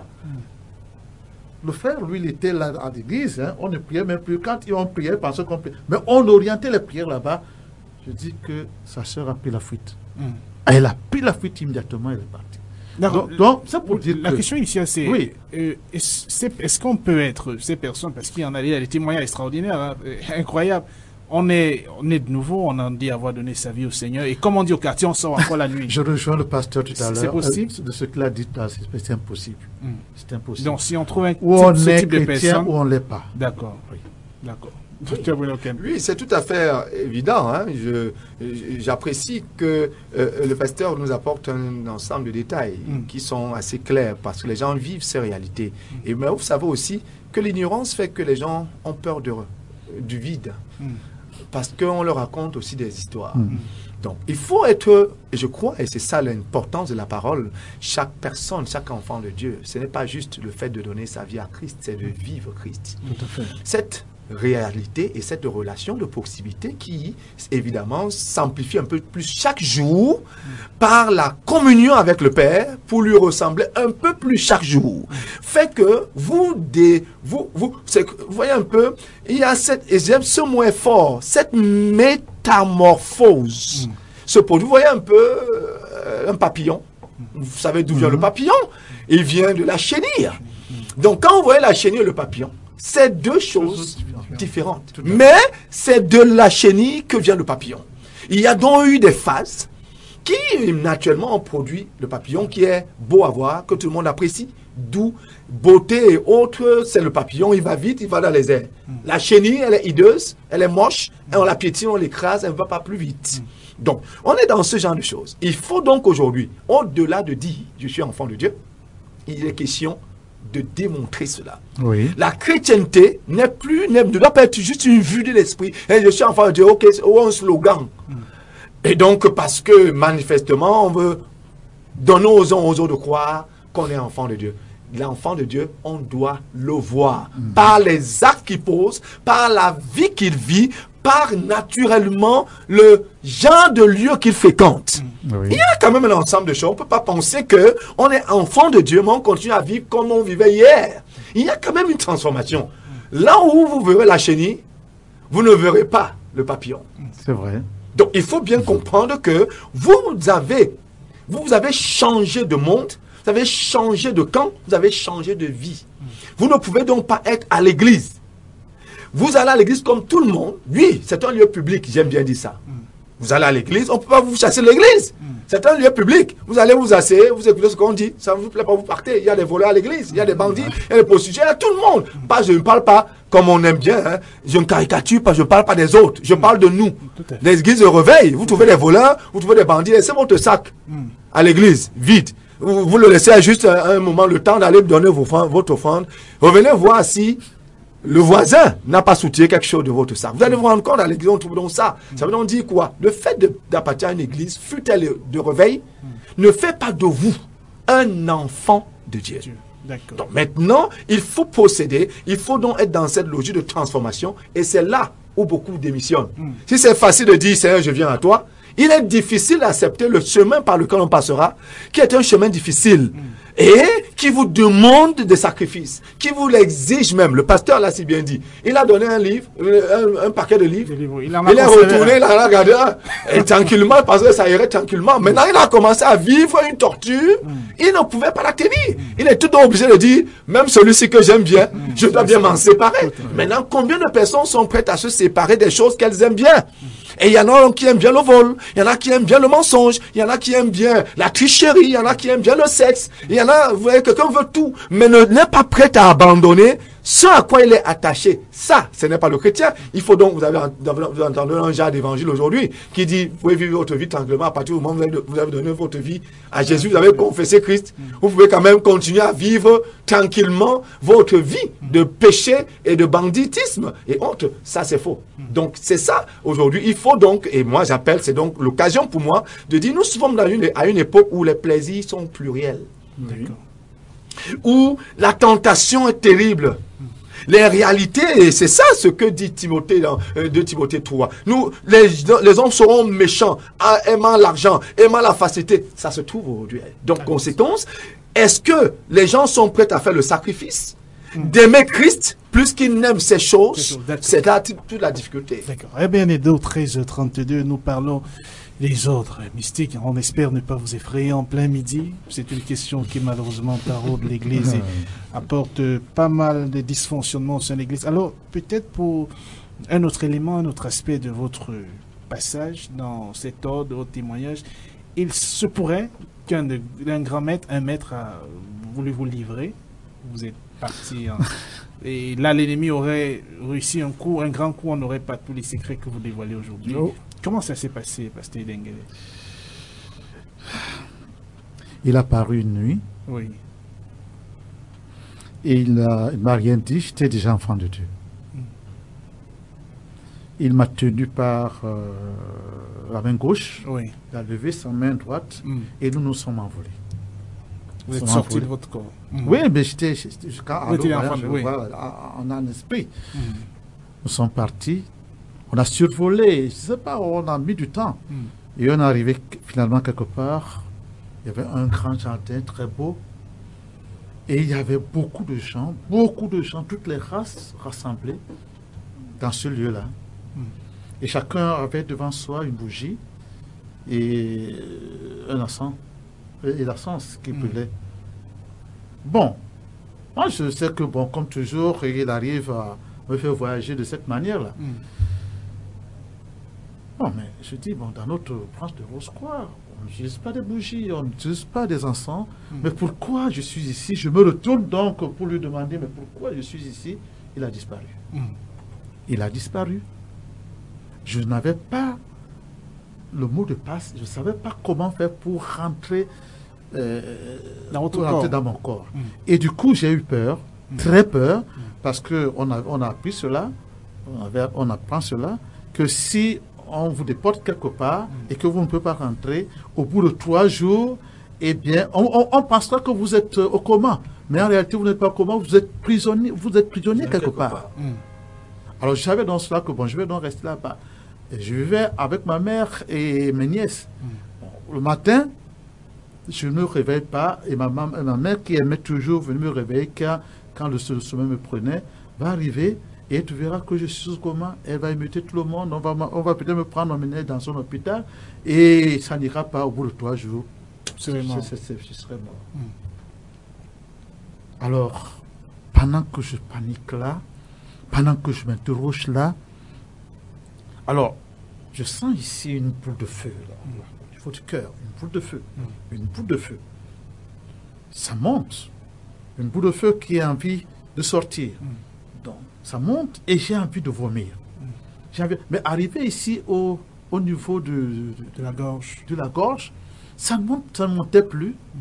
le frère, lui, il était là à l'église. Hein, on ne priait même plus. Quand on priait, parce qu'on priait. Mais on orientait les prières là-bas. Je dis que sa soeur a pris la fuite. Mm. Elle a pris la fuite immédiatement, elle est partie. D'accord. Donc, donc, c'est pour dire La que... question initiale, c'est Oui. euh, est-ce c'est- est-ce qu'on peut être ces personnes, parce qu'il y en a, il y a des témoignages extraordinaires, hein, euh, incroyables. On est, on est de nouveau, on en dit avoir donné sa vie au Seigneur. Et comme on dit au quartier, on sort encore la nuit. Je rejoins le pasteur tout à C'est l'heure. possible euh, de ce qu'il a dit là, c'est c'est impossible. Mm. C'est impossible. Donc, si on trouve un ou on type, ce est type de chrétien personne, ou on ne l'est pas. d'accord, Oui. d'accord. Docteur Bruno Kemp. Oui, c'est tout à fait euh, évident. Hein. Je- je- J'apprécie que euh, le pasteur nous apporte un ensemble de détails Mm. qui sont assez clairs parce que les gens vivent ces réalités. Et mais vous savez aussi que l'ignorance fait que les gens ont peur de, du vide Mm. parce qu'on leur raconte aussi des histoires. Mm. Donc, il faut être, et je crois, et c'est ça l'importance de la parole, chaque personne, chaque enfant de Dieu, ce n'est pas juste le fait de donner sa vie à Christ, c'est de vivre Christ. Tout à fait. Cette réalité et cette relation de proximité qui, évidemment, s'amplifie un peu plus chaque jour par la communion avec le Père pour lui ressembler un peu plus chaque jour, fait que vous, des, vous, vous, c'est que- vous voyez un peu, il y a cette, et j'aime ce mot est fort, cette métamorphose se produit. Vous voyez un peu euh, un papillon. Vous savez d'où vient le papillon? Il vient de la chenille. Donc, quand vous voyez la chenille et le papillon, c'est deux choses différentes. Mais c'est de la chenille que vient le papillon. Il y a donc eu des phases qui, naturellement, ont produit le papillon qui est beau à voir, que tout le monde apprécie. D'où beauté et autres, c'est le papillon, il va vite, il va dans les airs. La chenille, elle est hideuse, elle est moche, et on la piétine, on l'écrase, elle ne va pas plus vite. Donc, on est dans ce genre de choses. Il faut donc aujourd'hui, au-delà de dire, je suis enfant de Dieu, il est question de démontrer cela. Oui. La chrétienté n'est plus, ne doit pas être juste une vue de l'esprit. Et je suis enfant de Dieu, ok, c'est un slogan. Et donc, parce que manifestement, on veut donner aux uns aux autres de croire qu'on est enfant de Dieu. L'enfant de Dieu, on doit le voir par les actes qu'il pose, par la vie qu'il vit, par naturellement le genre de lieu qu'il fréquente. Oui. Il y a quand même un ensemble de choses. On ne peut pas penser que on est enfant de Dieu, mais on continue à vivre comme on vivait hier. Il y a quand même une transformation. Là où vous verrez la chenille, vous ne verrez pas le papillon. C'est vrai. Donc, il faut bien comprendre que vous avez, vous avez changé de monde, vous avez changé de camp, vous avez changé de vie. Vous ne pouvez donc pas être à l'église. Vous allez à l'église comme tout le monde. Oui, c'est un lieu public, j'aime bien dire ça. Vous allez à l'église, on ne peut pas vous chasser de l'église. Mm. C'est un lieu public. Vous allez vous asseoir, vous écoutez ce qu'on dit. Ça ne vous plaît pas, vous partez. Il y a des voleurs à l'église, il y a des bandits, il y a des prostituées, il y a tout le monde. Mm. Pas, je ne parle pas comme on aime bien. Hein. Je ne caricature pas, je ne parle pas des autres. Je mm. parle de nous. L'église se réveille. Vous trouvez des voleurs, vous trouvez des bandits. Laissez votre sac mm. à l'église, vide. Vous, vous le laissez à juste un, un moment, le temps d'aller donner vos, votre offrande. Revenez voir si le voisin n'a pas soutenu quelque chose de votre sac. Vous allez vous rendre compte, à l'église, on trouve donc ça. Ça veut donc dire quoi? Le fait d'appartenir à une église, fut-elle de réveil, mm. ne fait pas de vous un enfant de Dieu. Dieu. Donc maintenant, il faut posséder, il faut donc être dans cette logique de transformation, et c'est là où beaucoup démissionnent. Mm. Si c'est facile de dire, Seigneur, je viens à toi, il est difficile d'accepter le chemin par lequel on passera, qui est un chemin difficile. Mm. Et qui vous demande des sacrifices, qui vous l'exige même. Le pasteur l'a si bien dit. Il a donné un livre, un, un paquet de livres. livres. Il, il est retourné, il a regardé, et tranquillement, parce que ça irait tranquillement. Maintenant, il a commencé à vivre une torture. Mm. Il ne pouvait pas la tenir. Mm. Il est tout obligé de dire, même celui-ci que j'aime bien, mm. je dois bien m'en séparer. Maintenant, combien de personnes sont prêtes à se séparer des choses qu'elles aiment bien? Et il y en a qui aiment bien le vol, il y en a qui aiment bien le mensonge, il y en a qui aiment bien la tricherie, il y en a qui aiment bien le sexe, il y en a, vous voyez, quelqu'un veut tout, mais n'est pas prêt à abandonner ce à quoi il est attaché. Ça, ce n'est pas le chrétien. Il faut donc, vous avez, vous avez entendu un genre d'évangile aujourd'hui qui dit, vous pouvez vivre votre vie tranquillement à partir du moment où vous avez, vous avez donné votre vie à Jésus, vous avez confessé Christ, vous pouvez quand même continuer à vivre tranquillement votre vie de péché et de banditisme et honte. Ça, c'est faux. Donc, c'est ça, aujourd'hui. Il faut donc, et moi j'appelle, c'est donc l'occasion pour moi de dire, nous sommes dans une, à une époque où les plaisirs sont pluriels. D'accord. Où la tentation est terrible. Les réalités, et c'est ça ce que dit Timothée dans euh, deux Timothée trois. Nous, les, les hommes seront méchants, aimant l'argent, aimant la facilité. Ça se trouve aujourd'hui. Donc, conséquence, est-ce que les gens sont prêts à faire le sacrifice d'aimer Christ plus qu'ils n'aiment ces choses? C'est là toute la difficulté. D'accord. Eh bien, Edo, treize heures trente-deux, nous parlons des ordres mystiques. On espère ne pas vous effrayer en plein midi. C'est une question qui, malheureusement, taraude l'Église et apporte pas mal de dysfonctionnements au sein de l'Église. Alors, peut-être pour un autre élément, un autre aspect de votre passage dans cet ordre, de votre témoignage, il se pourrait qu'un un grand maître, un maître a voulu vous livrer. Vous êtes parti en... et là, l'ennemi aurait réussi un coup, un grand coup, on n'aurait pas tous les secrets que vous dévoilez aujourd'hui. No. Comment ça s'est passé, Pasteur Denguele? Il a paru une nuit. Oui. Et il ne m'a rien dit, j'étais déjà enfant de Dieu. Mm. Il m'a tenu par euh, la main gauche. Oui. Il a levé sa main droite. Mm. Et nous nous sommes envolés. Vous êtes sorti de votre corps. Mm. Oui, mais j'étais jusqu'à oui. en un esprit. Mm. Nous sommes partis. On a survolé, je ne sais pas, on a mis du temps. Mm. Et on est arrivé finalement quelque part. Il y avait un grand jardin très beau. Et il y avait beaucoup de gens, beaucoup de gens, toutes les races rassemblées dans ce lieu-là. Mm. Et chacun avait devant soi une bougie et un encens. Et l'encens qui brûlait. Mm. Bon, moi je sais que, bon, comme toujours, il arrive à me faire voyager de cette manière-là. Mm. Bon, mais je dis, bon, dans notre branche de Rose-Croix, on n'utilise pas des bougies, on n'utilise pas des encens. Mm. Mais pourquoi je suis ici? Je me retourne donc pour lui demander, mais pourquoi je suis ici? Il a disparu. Mm. Il a disparu. Je n'avais pas le mot de passe, je ne savais pas comment faire pour rentrer, euh, dans, pour rentrer dans mon corps. Mm. Et du coup, j'ai eu peur, mm. très peur, mm. parce qu'on a, on a appris cela, on, avait, on apprend cela, que si on vous déporte quelque part mm. et que vous ne pouvez pas rentrer, au bout de trois jours, eh bien, on, on, on pensera que vous êtes au coma. Mais en réalité, vous n'êtes pas au coma, vous êtes prisonnier, vous êtes prisonnier quelque, quelque part. part. Mm. Alors, je savais dans cela que bon, je vais donc rester là-bas. Et je vivais avec ma mère et mes nièces. Mm. Bon, le matin, je ne me réveille pas et ma, ma, ma mère qui aimait toujours venir me réveiller quand, quand le sommeil me prenait, va arriver. Et tu verras que je suis comment, elle va imiter tout le monde, on va, on va peut-être me prendre, m'emmener dans son hôpital, et ça n'ira pas au bout de trois jours. Je serai mort. Je serai mort. Mm. Alors, pendant que je panique là, pendant que je m'interroge là, alors, je sens ici une boule de feu, là, là, au niveau du cœur, une boule de feu, mm. une boule de feu. Ça monte, une boule de feu qui a envie de sortir. Mm. Donc, ça monte et j'ai envie de vomir. Mm. J'ai envie... Mais arrivé ici au, au niveau de, de, de la gorge, de la gorge, ça monte, ça ne montait plus. Mm.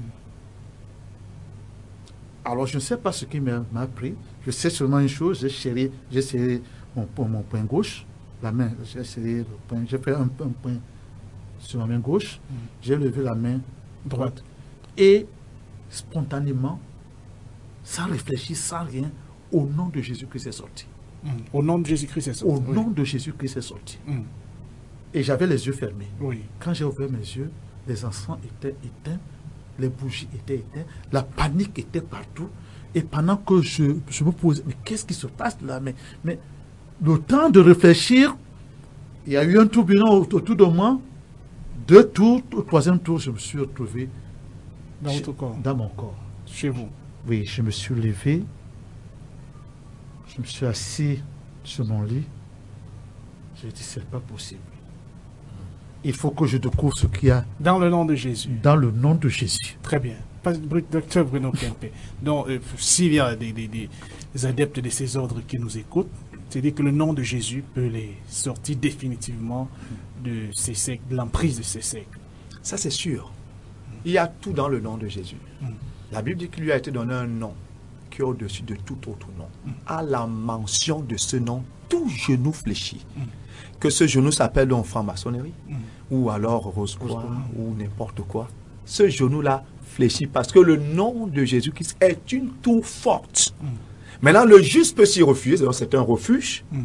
Alors, je ne sais pas ce qui m'a pris. Je sais seulement une chose, j'ai serré, j'ai serré mon, mon poing gauche, la main, j'ai serré le poing, j'ai fait un, un point sur ma main gauche, mm. j'ai levé la main droite. Et spontanément, sans réfléchir, sans rien, au nom de Jésus-Christ, c'est sorti. Mm. Au nom de Jésus-Christ, c'est sorti. Au oui. nom de Jésus-Christ, c'est sorti. Mm. Et j'avais les yeux fermés. Oui. Quand j'ai ouvert mes yeux, les encens étaient éteints, les bougies étaient éteintes, la panique était partout. Et pendant que je, je me posais, mais qu'est-ce qui se passe là, mais, mais le temps de réfléchir, il y a eu un tourbillon autour de moi. Deux tours, au troisième tour, je me suis retrouvé dans votre corps. Dans mon corps. Chez vous. Oui, je me suis levé, je me suis assis sur mon lit. J'ai dit, c'est pas possible. Il faut que je découvre ce qu'il y a. Dans le nom de Jésus. Dans le nom de Jésus. Très bien. Docteur Bruno Kempe. Donc, euh, s'il y a des, des, des adeptes de ces ordres qui nous écoutent, c'est-à-dire que le nom de Jésus peut les sortir définitivement de ces sectes, de l'emprise de ces sectes. Ça, c'est sûr. Il y a tout dans le nom de Jésus. Mm. La Bible dit qu'il lui a été donné un nom qui est au-dessus de tout autre nom. Mm. À la mention de ce nom, tout genou fléchit. Mm. Que ce genou s'appelle donc franc-maçonnerie, mm. ou alors rose-croix, ou n'importe quoi. Ce genou-là fléchit parce que le nom de Jésus-Christ est une tour forte. Mm. Maintenant, le juste peut s'y refuser, donc c'est un refuge. Mm.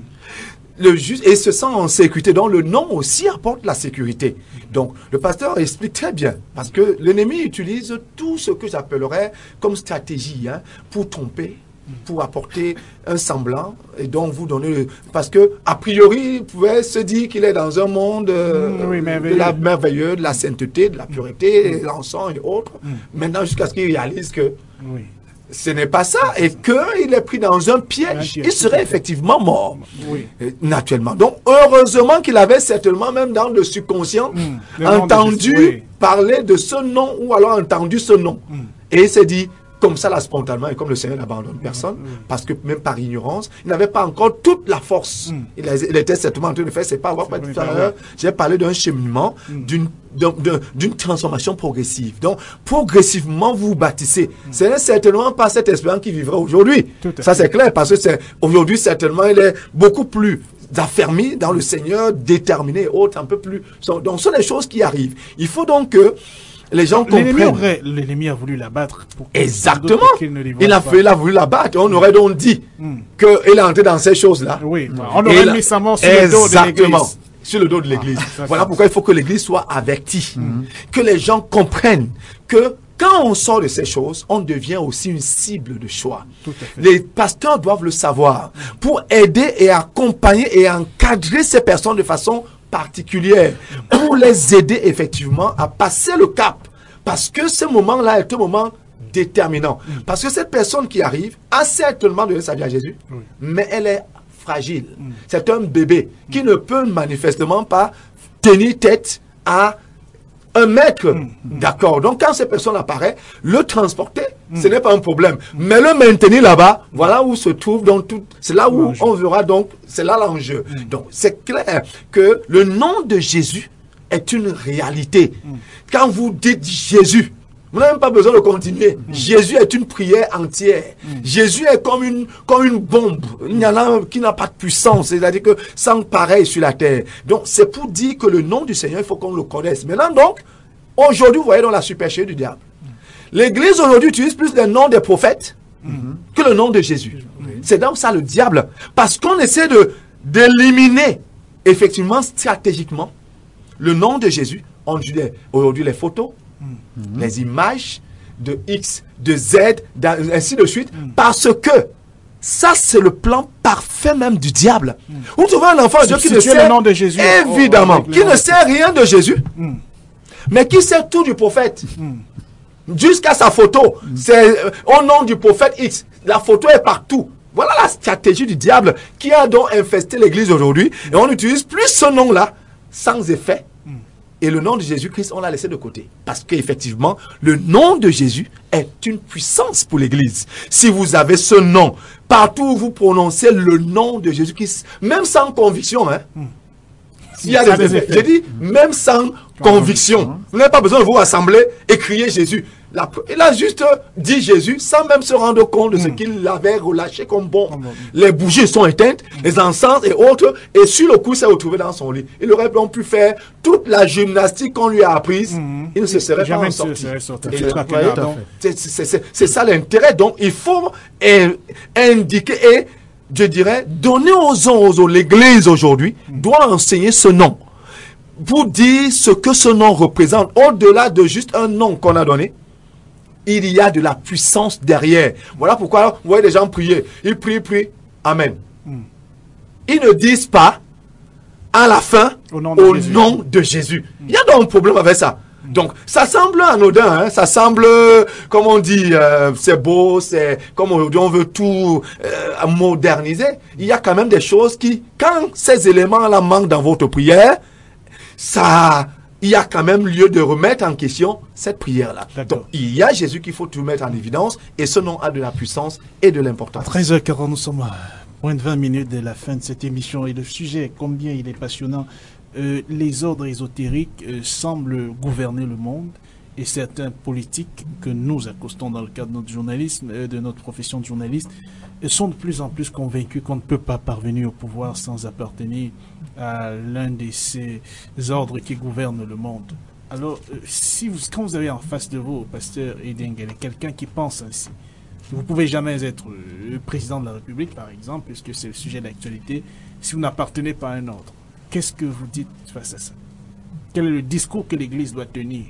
Le juste, et se sent en sécurité. Donc, le nom aussi apporte la sécurité. Mm. Donc, le pasteur explique très bien, parce que l'ennemi utilise tout ce que j'appellerais comme stratégie hein, pour tromper, pour apporter un semblant et donc vous donner... Parce que, a priori, il pouvait se dire qu'il est dans un monde euh, oui, de la merveilleux, de la sainteté, de la pureté, de l'encens et autres. Mm. Maintenant, jusqu'à ce qu'il réalise que oui. ce n'est pas ça et qu'il est pris dans un piège, il serait effectivement mort, oui. naturellement. Donc, heureusement qu'il avait certainement, même dans le subconscient, mm. entendu oui. parler de ce nom ou alors entendu ce nom. Mm. Et il s'est dit... Comme ça, là, spontanément, et comme le Seigneur n'abandonne personne, mmh, mmh. parce que même par ignorance, il n'avait pas encore toute la force. Mmh. Il, a, il était certainement en train de faire, c'est pas avoir pas tout à l'heure. J'ai parlé d'un cheminement, mmh. d'une d'une transformation progressive. Donc, progressivement, vous vous bâtissez. Mmh. Ce n'est certainement pas cet espérance qui vivra aujourd'hui. Ça, c'est clair, parce que c'est aujourd'hui, certainement, il est beaucoup plus affermi dans le Seigneur, déterminé et autres, un peu plus. Donc, ce sont des choses qui arrivent. Il faut donc que les gens comprennent. L'ennemi a voulu l'abattre. Exactement. Il a, fait, il a voulu l'abattre. On aurait donc dit mm. qu'il est entré dans ces choses-là. Oui. On aurait Et mis sa mort sur le dos de l'Église. Sur le dos de l'Église. Ah, voilà pourquoi il faut que l'Église soit avertie. Mm. Que les gens comprennent que quand on sort de ces choses, on devient aussi une cible de choix. Les pasteurs doivent le savoir pour aider et accompagner et encadrer ces personnes de façon particulière pour les aider effectivement à passer le cap. Parce que ce moment-là est un moment déterminant. Mm. Parce que cette personne qui arrive a certainement donné sa vie à Jésus, oui. mais elle est fragile. Mm. C'est un bébé mm. qui ne peut manifestement pas tenir tête à un maître. Mm. D'accord. Donc quand cette personne apparaît, le transporter, mm. ce n'est pas un problème. Mm. Mais le maintenir là-bas, voilà où se trouve donc tout. C'est là où on verra donc, c'est là l'enjeu. Mm. Donc c'est clair que le nom de Jésus est une réalité. Mm. Quand vous dites Jésus, vous n'avez même pas besoin de continuer. Mm. Jésus est une prière entière. Mm. Jésus est comme une, comme une bombe. Il n'y en a qui n'a pas de puissance. C'est-à-dire que sans pareil sur la terre. Donc, c'est pour dire que le nom du Seigneur, il faut qu'on le connaisse. Maintenant, donc, aujourd'hui, vous voyez dans la supercherie du diable. Mm. L'Église, aujourd'hui, utilise plus le nom des prophètes mm. que le nom de Jésus. Mm. C'est donc ça le diable. Parce qu'on essaie de d'éliminer, effectivement, stratégiquement, le nom de Jésus. On utilise aujourd'hui les photos, Mmh. les images de X, de Z, ainsi de suite, mmh. parce que ça, c'est le plan parfait même du diable. Mmh. Vous trouvez un enfant de Dieu qui ne sait, le nom de Jésus, évidemment, oh, qui ne sait rien de Jésus, mmh. mais qui sait tout du prophète. Mmh. Jusqu'à sa photo, mmh. c'est euh, au nom du prophète X. La photo est partout. Voilà la stratégie du diable qui a donc infesté l'église aujourd'hui. Et on utilise plus ce nom-là sans effet. Mm. Et le nom de Jésus-Christ, on l'a laissé de côté. Parce qu'effectivement, le nom de Jésus est une puissance pour l'Église. Si vous avez ce nom, partout où vous prononcez le nom de Jésus-Christ, même sans conviction, hein, mm. s'il y a des effets, j'ai dit, mm. même sans conviction, vous n'avez pas besoin de vous rassembler et crier Jésus. La, il a juste dit Jésus sans même se rendre compte de ce mm. qu'il avait relâché comme bon. Mm. Les bougies sont éteintes, mm. les encens et autres, et sur le coup, il s'est retrouvé dans son lit. Il aurait donc pu faire toute la gymnastique qu'on lui a apprise, mm. il ne se serait pas en sorti. C'est ça l'intérêt. Donc, il faut in, indiquer et, je dirais, donner aux uns, l'Église aujourd'hui mm. doit enseigner ce nom. Pour dire ce que ce nom représente, au-delà de juste un nom qu'on a donné, il y a de la puissance derrière. Voilà pourquoi vous voyez les gens prier. Ils prient, prient. Amen. Mm. Ils ne disent pas à la fin au nom de au Jésus. Nom de Jésus. Mm. Il y a donc un problème avec ça. Mm. Donc, ça semble anodin. Hein? Ça semble, comme on dit, euh, c'est beau, c'est comme aujourd'hui on veut tout euh, moderniser. Il y a quand même des choses qui, quand ces éléments-là manquent dans votre prière, ça... il y a quand même lieu de remettre en question cette prière-là. Donc, il y a Jésus qu'il faut tout mettre en évidence, et ce nom a de la puissance et de l'importance. À treize heures quarante, nous sommes à moins de vingt minutes de la fin de cette émission, et le sujet, combien il est passionnant. Euh, les ordres ésotériques euh, semblent gouverner le monde, et certains politiques que nous accostons dans le cadre de notre journalisme, euh, de notre profession de journaliste, euh, sont de plus en plus convaincus qu'on ne peut pas parvenir au pouvoir sans appartenir à l'un de ces ordres qui gouvernent le monde. Alors, euh, si vous, quand vous avez en face de vous, pasteur Edengele, quelqu'un qui pense ainsi, vous ne pouvez jamais être euh, président de la République, par exemple, puisque c'est le sujet d'actualité, si vous n'appartenez pas à un ordre. Qu'est-ce que vous dites face à ça? Quel est le discours que l'Église doit tenir?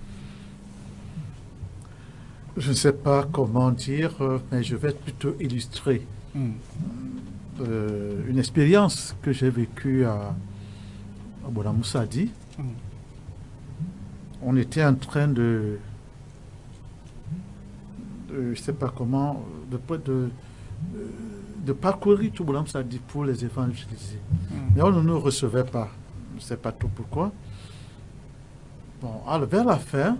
Je ne sais pas comment dire, mais je vais plutôt illustrer mm. euh, une expérience que j'ai vécue à, à Bonamoussadi. Mm. On était en train de, de je ne sais pas comment, de, de, de parcourir tout Bonamoussadi pour les évangéliser. Mm. Mais on ne nous recevait pas. Je ne sais pas tout pourquoi. Bon, alors vers la fin,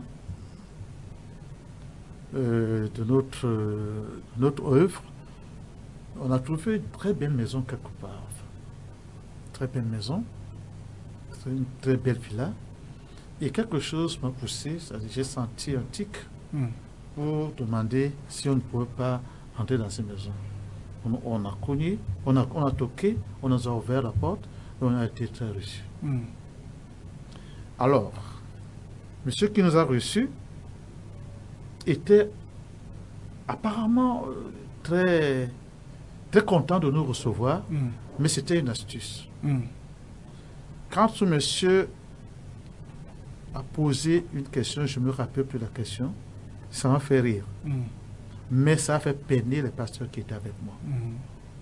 Euh, de notre, euh, notre œuvre, on a trouvé une très belle maison quelque part. Très belle maison, une très belle villa. Et quelque chose m'a poussé, j'ai senti un tic mm. pour demander si on ne pouvait pas entrer dans ces maisons. On, on a cogné, on a, on a toqué, on nous a ouvert la porte et on a été très reçus. Mm. Alors, monsieur qui nous a reçus était apparemment très, très content de nous recevoir, mm. mais c'était une astuce. Mm. Quand ce monsieur a posé une question, je ne me rappelle plus la question, ça m'a fait rire. Mm. Mais ça a fait peiner les pasteurs qui étaient avec moi. Mm.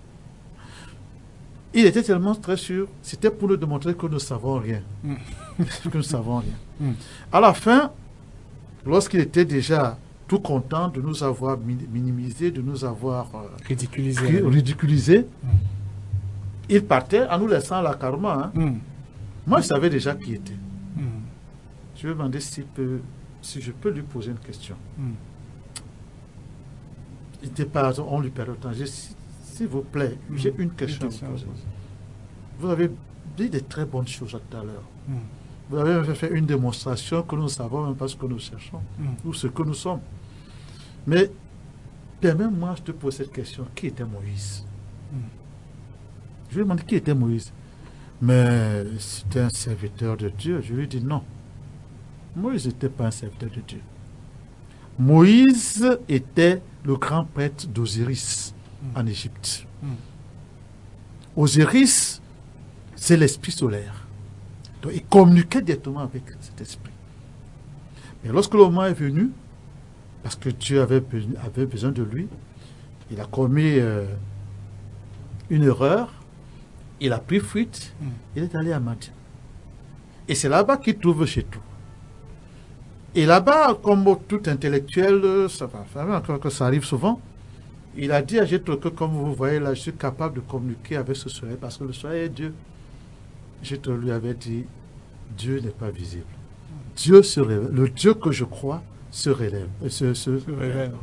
Il était tellement très sûr, c'était pour nous démontrer que nous ne savons rien. Mm. que nous ne savons rien. Mm. À la fin, lorsqu'il était déjà tout content de nous avoir minimisé, de nous avoir euh, ridiculisé, ridiculisé. Mm. Il partait en nous laissant là carrément. Hein. Mm. Moi, je savais déjà qui il était. Mm. Je lui ai demandé si, peut, si je peux lui poser une question. Mm. Il n'était pas, on lui perd le temps. S'il vous plaît, mm. j'ai une question à vous poser. Vous avez dit des très bonnes choses tout à l'heure. Mm. Vous avez fait une démonstration que nous ne savons même pas ce que nous cherchons, mm. ou ce que nous sommes. Mais, permets-moi, je te pose cette question. Qui était Moïse? Mm. Je lui ai demandé qui était Moïse. Mais c'était un serviteur de Dieu. Je lui ai dit non. Moïse n'était pas un serviteur de Dieu. Moïse était le grand prêtre d'Osiris mm. en Égypte. Mm. Osiris, c'est l'esprit solaire. Donc, il communiquait directement avec cet esprit. Mais lorsque le moment est venu, parce que Dieu avait, avait besoin de lui, il a commis euh, une erreur, il a pris fuite, mm. il est allé à Madian. Et c'est là-bas qu'il trouve chez tout. Et là-bas, comme tout intellectuel, ça, va, que ça arrive souvent, il a dit à Jétro que, comme vous voyez là, je suis capable de communiquer avec ce soleil, parce que le soleil est Dieu. Jétro lui avait dit, Dieu n'est pas visible. Dieu se révèle. Le Dieu que je crois se révèle. Se, se, Se révèle.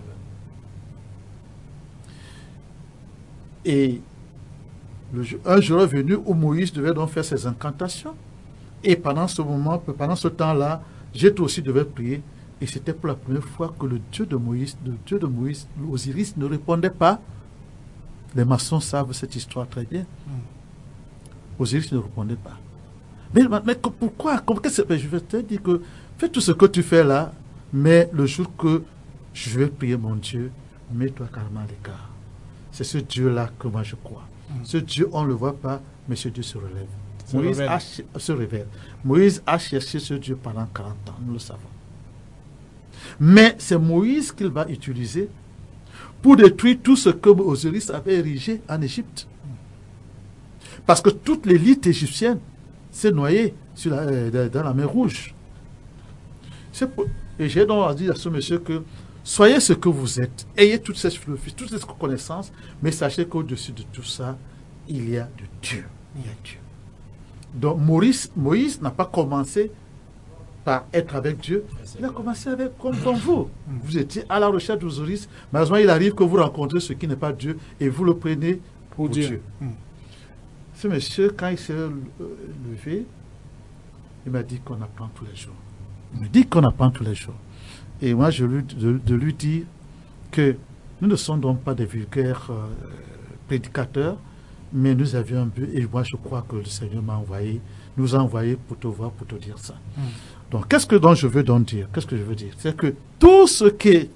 Et le, un jour est venu où Moïse devait donc faire ses incantations. Et pendant ce moment, pendant ce temps-là, Jéthro aussi devait prier. Et c'était pour la première fois que le Dieu de Moïse, le Dieu de Moïse, Osiris, ne répondait pas. Les maçons savent cette histoire très bien. Mm. Osiris ne répondait pas. Mais, mais pourquoi comme, Je vais te dire que fais tout ce que tu fais là, mais le jour que je vais prier mon Dieu, mets-toi carrément à l'écart. C'est ce Dieu-là que moi je crois. Mm. Ce Dieu, on ne le voit pas, mais ce Dieu se relève. Se Moïse révèle. A, se révèle. Moïse a cherché ce Dieu pendant quarante ans, nous le savons. Mais c'est Moïse qu'il va utiliser pour détruire tout ce que Osiris avait érigé en Égypte. Parce que toute l'élite égyptienne s'est noyée sur la, euh, dans la mer Rouge. Pour, et j'ai donc dit à ce monsieur que soyez ce que vous êtes, ayez toutes ces philosophies, toutes ces connaissances, mais sachez qu'au-dessus de tout ça, il y a de Dieu. Il y a Dieu. Donc Moïse, Moïse n'a pas commencé par être avec Dieu, il a commencé avec comme, comme vous. Vous étiez à la recherche d'Osiris, malheureusement il arrive que vous rencontrez ce qui n'est pas Dieu et vous le prenez pour, pour Dieu. Dieu. Mm. Ce monsieur, quand il s'est levé, il m'a dit qu'on apprend tous les jours. Il me dit qu'on apprend tous les jours. Et moi, je lui, de, de lui dire que nous ne sommes donc pas des vulgaires euh, prédicateurs, mais nous avions un but, et moi je crois que le Seigneur m'a envoyé, nous a envoyé pour te voir, pour te dire ça. Mm. Donc, qu'est-ce que donc je veux donc dire? Qu'est-ce que je veux dire? C'est que tous ceux qui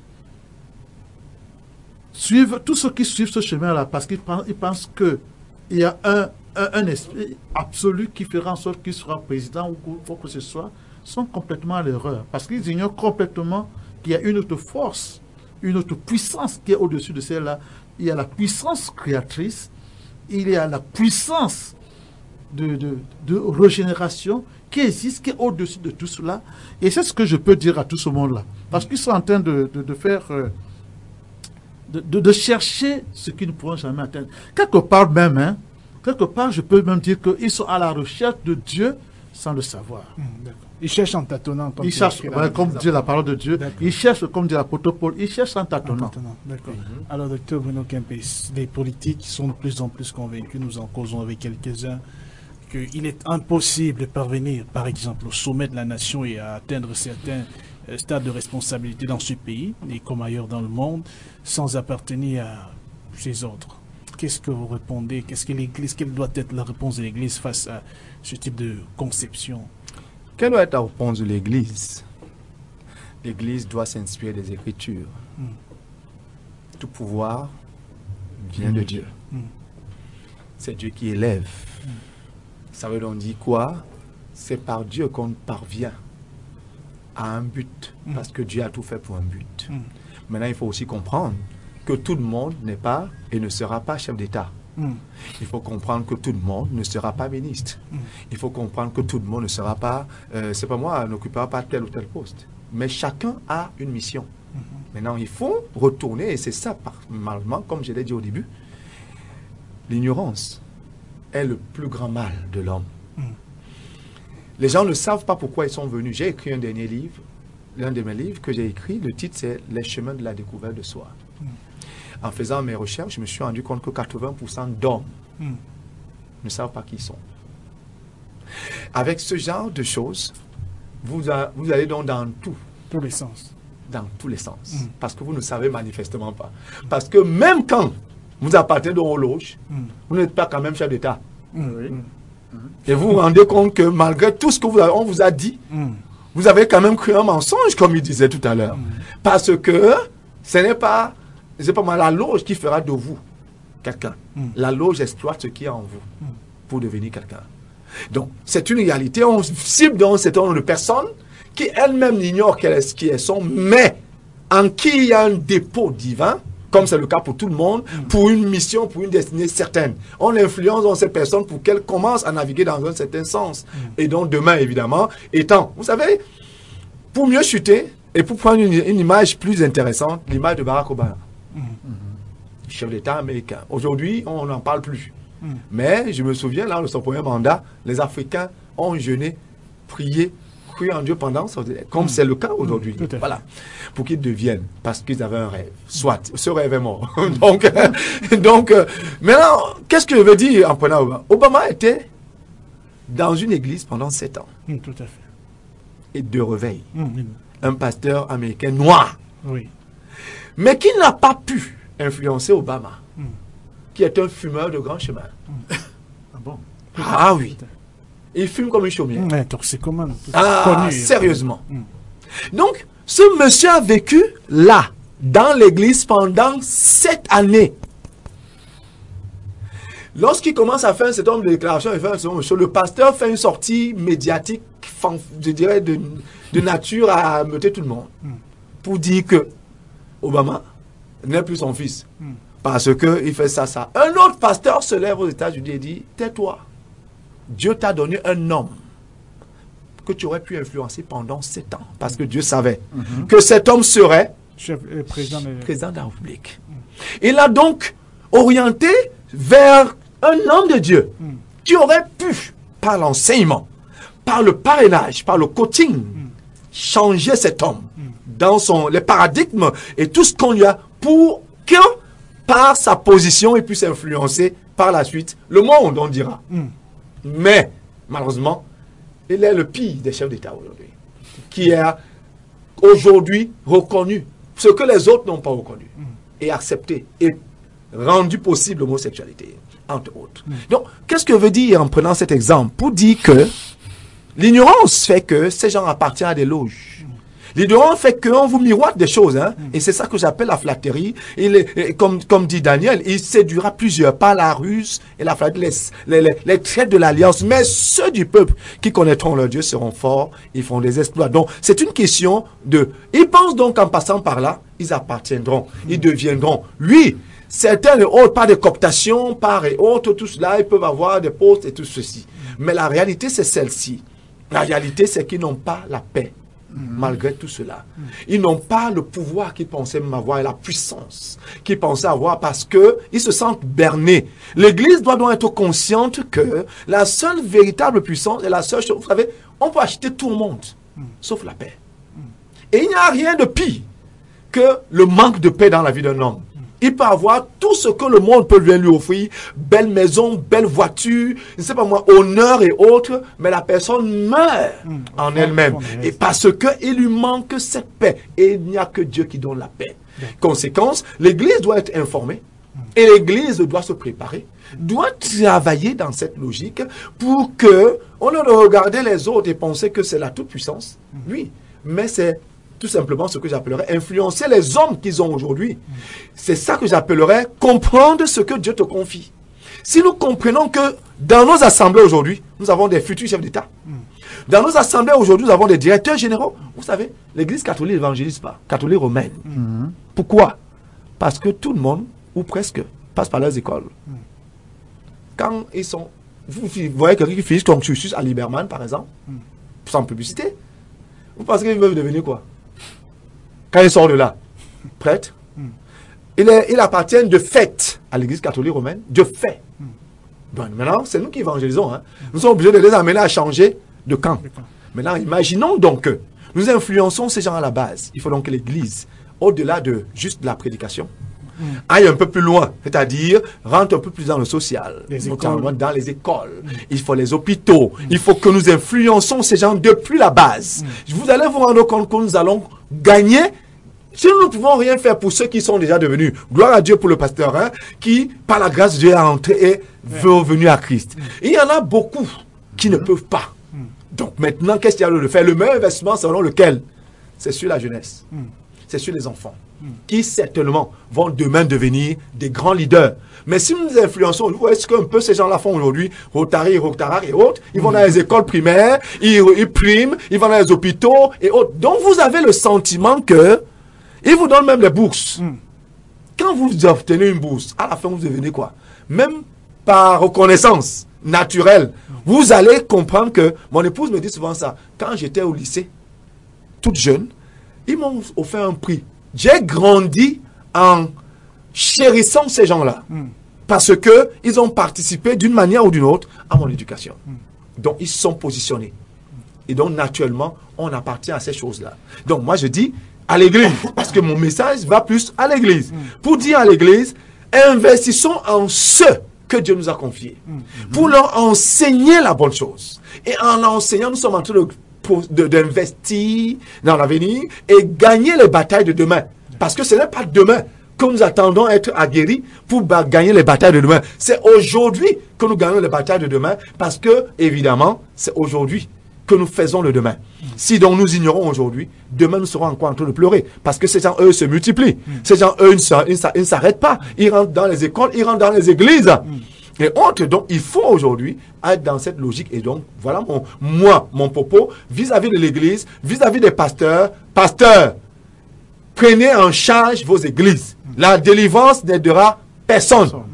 suivent, tous ceux qui suivent ce chemin-là, parce qu'ils pensent, ils pensent qu'il y a un, un, un esprit absolu qui fera en sorte qu'il sera président ou quoi que ce soit, sont complètement à l'erreur. Parce qu'ils ignorent complètement qu'il y a une autre force, une autre puissance qui est au-dessus de celle-là. Il y a la puissance créatrice, il y a la puissance de, de, de régénération qui existe, qui est au-dessus de tout cela. Et c'est ce que je peux dire à tout ce monde-là. Parce qu'ils sont en train de, de, de faire... Euh, de, de, de chercher ce qu'ils ne pourront jamais atteindre. Quelque part même, hein, quelque part, je peux même dire qu'ils sont à la recherche de Dieu sans le savoir. Mmh, ils cherchent en tâtonnant. Comme, ils cherchent, ouais, comme dit la parole de Dieu. Ils cherchent, comme dit l'apôtre Paul, ils cherchent en tâtonnant. D'accord. Mmh. Alors, docteur Bruno Kempis, les politiques sont de plus en plus convaincus, nous en causons avec quelques-uns, qu'il est impossible de parvenir, par exemple, au sommet de la nation et à atteindre certains euh, stades de responsabilité dans ce pays, et comme ailleurs dans le monde, sans appartenir à ces autres. Qu'est-ce que vous répondez? Qu'est-ce que l'Église, quelle doit être la réponse de l'Église face à ce type de conception? Quelle doit être la réponse de l'Église? L'Église doit s'inspirer des Écritures. Mm. Tout pouvoir vient mm. de Dieu. Mm. C'est Dieu qui élève. Mm. Ça veut donc dire quoi? C'est par Dieu qu'on parvient à un but. Mm. Parce que Dieu a tout fait pour un but. Mm. Maintenant, il faut aussi comprendre que tout le monde n'est pas et ne sera pas chef d'État. Mm. Il faut comprendre que tout le monde ne sera pas ministre. Mm. Il faut comprendre que tout le monde ne sera pas, euh, c'est pas moi, n'occupera pas tel ou tel poste. Mais chacun a une mission. Mm-hmm. Maintenant, il faut retourner, et c'est ça, normalement, comme je l'ai dit au début, l'ignorance est le plus grand mal de l'homme. Mm. Les gens ne savent pas pourquoi ils sont venus. J'ai écrit un dernier livre, l'un de mes livres que j'ai écrit, le titre c'est « Les chemins de la découverte de soi mm. ». En faisant mes recherches, je me suis rendu compte que quatre-vingts pour cent d'hommes mm. ne savent pas qui ils sont. Avec ce genre de choses, vous, a, vous allez donc dans tout. Tous les sens. Dans tous les sens. Mm. Parce que vous ne savez manifestement pas. Parce que même quand vous appartenez dans vos loges, mm. vous n'êtes pas quand même chef d'État. Mm. Oui. Mm. Et vous vous rendez compte que malgré tout ce que vous avez, on vous a dit, mm. vous avez quand même cru un mensonge, comme il disait tout à l'heure. Mm. Parce que ce n'est pas... C'est pas mal la loge qui fera de vous quelqu'un. Mm. La loge exploite ce qui est en vous mm. pour devenir quelqu'un. Donc, c'est une réalité. On cible dans un certain nombre de personnes qui elles-mêmes ignorent qui elles sont, mais en qui il y a un dépôt divin, comme c'est le cas pour tout le monde, mm. pour une mission, pour une destinée certaine. On influence dans ces personnes pour qu'elles commencent à naviguer dans un certain sens. Mm. Et donc, demain, évidemment, étant, vous savez, pour mieux chuter, et pour prendre une, une image plus intéressante, l'image de Barack Obama. Mm-hmm. Chef d'État américain. Aujourd'hui, on n'en parle plus. Mm. Mais je me souviens, là, de son premier mandat, les Africains ont jeûné prié, cru en Dieu pendant son délai, comme mmh. c'est le cas aujourd'hui. Mmh, voilà. Pour qu'ils deviennent, parce qu'ils avaient un rêve. Soit, ce rêve est mort. donc, donc euh, maintenant, qu'est-ce que je veux dire en prenant Obama? Obama était dans une église pendant sept ans. Mmh, tout à fait. Et de réveil. Mmh. Un pasteur américain noir. Oui. Mais qui n'a pas pu influencer Obama, mmh. qui est un fumeur de grand chemin. Mmh. Ah bon? Ah oui. Il fume comme une chaumière. Mmh, toxicomane. Ah, connu. Sérieusement. Mmh. Donc, ce monsieur a vécu là, dans l'église, pendant sept années. Lorsqu'il commence à faire un certain nombre de déclarations, il fait un certain nombre, le pasteur fait une sortie médiatique, je dirais, de, de nature à meuter tout le monde. Mm. Pour dire que Obama n'est plus son fils. Mm. Parce qu'il fait ça, ça. Un autre pasteur se lève aux États-Unis et dit, tais-toi. Dieu t'a donné un homme que tu aurais pu influencer pendant sept ans. Parce que Dieu savait mm-hmm. que cet homme serait Chef, euh, président, de... président de la République. Mm. Il a donc orienté vers un homme de Dieu mm. qui aurait pu, par l'enseignement, par le parrainage, par le coaching, mm. changer cet homme mm. dans son, les paradigmes et tout ce qu'on lui a pour que, par sa position, il puisse influencer par la suite le monde, on dira. Mm. Mais, malheureusement, il est le pire des chefs d'État aujourd'hui, qui a aujourd'hui reconnu ce que les autres n'ont pas reconnu mm. et accepté et rendu possible l'homosexualité, entre autres. Mm. Donc, qu'est-ce que veut dire en prenant cet exemple? Pour dire que l'ignorance fait que ces gens appartiennent à des loges. Mm. L'ignorance fait qu'on vous miroite des choses, hein? Mm. Et c'est ça que j'appelle la flatterie. Il est, comme, comme dit Daniel, il séduira plusieurs par la ruse et la flatterie, les, les, les traits de l'alliance. Mais ceux du peuple qui connaîtront leur Dieu seront forts, ils font des exploits. Donc, c'est une question de... Ils pensent donc qu'en passant par là, ils appartiendront, mm. ils deviendront. Lui, certains et autres, par des cooptations, par et autres, tout cela, ils peuvent avoir des postes et tout ceci. Mais la réalité, c'est celle-ci. La réalité, c'est qu'ils n'ont pas la paix, mmh. malgré tout cela. Mmh. Ils n'ont pas le pouvoir qu'ils pensaient même avoir et la puissance qu'ils pensaient avoir parce qu'ils se sentent bernés. L'Église doit donc être consciente que la seule véritable puissance est la seule chose. Vous savez, on peut acheter tout le monde, mmh. sauf la paix. Mmh. Et il n'y a rien de pire que le manque de paix dans la vie d'un homme. Il peut avoir tout ce que le monde peut lui offrir, belle maison, belle voiture, je ne sais pas moi, honneur et autres, mais la personne meurt mmh, en elle-même. Et parce qu'il lui manque cette paix. Et il n'y a que Dieu qui donne la paix. Mmh. Conséquence, l'Église doit être informée mmh. et l'Église doit se préparer, doit travailler dans cette logique pour que, au lieu de regarder les autres et penser que c'est la toute-puissance, mmh. oui, mais c'est tout simplement ce que j'appellerais influencer les hommes qu'ils ont aujourd'hui. Mm. C'est ça que j'appellerais comprendre ce que Dieu te confie. Si nous comprenons que dans nos assemblées aujourd'hui, nous avons des futurs chefs d'État. Mm. Dans nos assemblées aujourd'hui, nous avons des directeurs généraux. Vous savez, l'Église catholique n'évangélise pas, catholique romaine. Mm. Pourquoi? Parce que tout le monde, ou presque, passe par leurs écoles. Mm. Quand ils sont... Vous voyez quelqu'un qui finit son cursus à Liberman, par exemple, mm. sans publicité. Vous pensez qu'ils veulent devenir quoi? Quand il sort de là, prêtre, mm. il, est, il appartient de fait à l'Église catholique romaine, de fait. Mm. Bon, maintenant, c'est nous qui évangélisons. Hein. Mm. Nous sommes obligés de les amener à changer de camp. De camp. Maintenant, imaginons donc que nous influençons ces gens à la base. Il faut donc que l'Église, au-delà de juste la prédication, mm. aille un peu plus loin, c'est-à-dire rentre un peu plus dans le social, les notamment dans les écoles. Mm. Il faut les hôpitaux. Mm. Il faut que nous influençons ces gens depuis la base. Mm. Vous allez vous rendre compte que nous allons gagner. Si nous ne pouvons rien faire pour ceux qui sont déjà devenus, gloire à Dieu pour le pasteur, hein, qui, par la grâce de Dieu, est entré et veut revenir à Christ. Mm. Il y en a beaucoup qui mm. ne peuvent pas. Mm. Donc maintenant, qu'est-ce qu'il y a de faire? Le meilleur investissement, selon lequel? C'est sur la jeunesse. Mm. C'est sur les enfants. Mm. Qui, certainement, vont demain devenir des grands leaders. Mais si nous influençons, vous voyez ce qu'un peu ces gens-là font aujourd'hui, Rotary, Rotarac et autres, ils vont mm. dans les écoles primaires, ils, ils priment, ils vont dans les hôpitaux et autres. Donc vous avez le sentiment que ils vous donnent même les bourses. Mm. Quand vous obtenez une bourse, à la fin, vous devenez quoi? Même par reconnaissance naturelle, mm. vous allez comprendre que... Mon épouse me dit souvent ça. Quand j'étais au lycée, toute jeune, ils m'ont offert un prix. J'ai grandi en chérissant ces gens-là. Mm. Parce qu'ils ont participé d'une manière ou d'une autre à mon éducation. Mm. Donc, ils se sont positionnés. Et donc, naturellement, on appartient à ces choses-là. Donc, moi, je dis à l'église, parce que mon message va plus à l'église. Mm. Pour dire à l'église, investissons en ceux que Dieu nous a confiés, mm. pour leur enseigner la bonne chose. Et en l'enseignant, nous sommes en train de, d'investir dans l'avenir et gagner les batailles de demain. Parce que ce n'est pas demain que nous attendons être aguerris pour gagner les batailles de demain. C'est aujourd'hui que nous gagnons les batailles de demain, parce que, évidemment, c'est aujourd'hui que nous faisons le demain. Mm. Si donc nous ignorons aujourd'hui, demain nous serons encore en train de pleurer. Parce que ces gens, eux, se multiplient. Mm. Ces gens, eux, ils ne s'arrêtent pas. Ils rentrent dans les écoles, ils rentrent dans les églises. Mm. Et autres, donc, il faut aujourd'hui être dans cette logique. Et donc, voilà mon, moi, mon propos vis-à-vis de l'église, vis-à-vis des pasteurs. Pasteurs, prenez en charge vos églises. Mm. La délivrance n'aidera personne. Mm.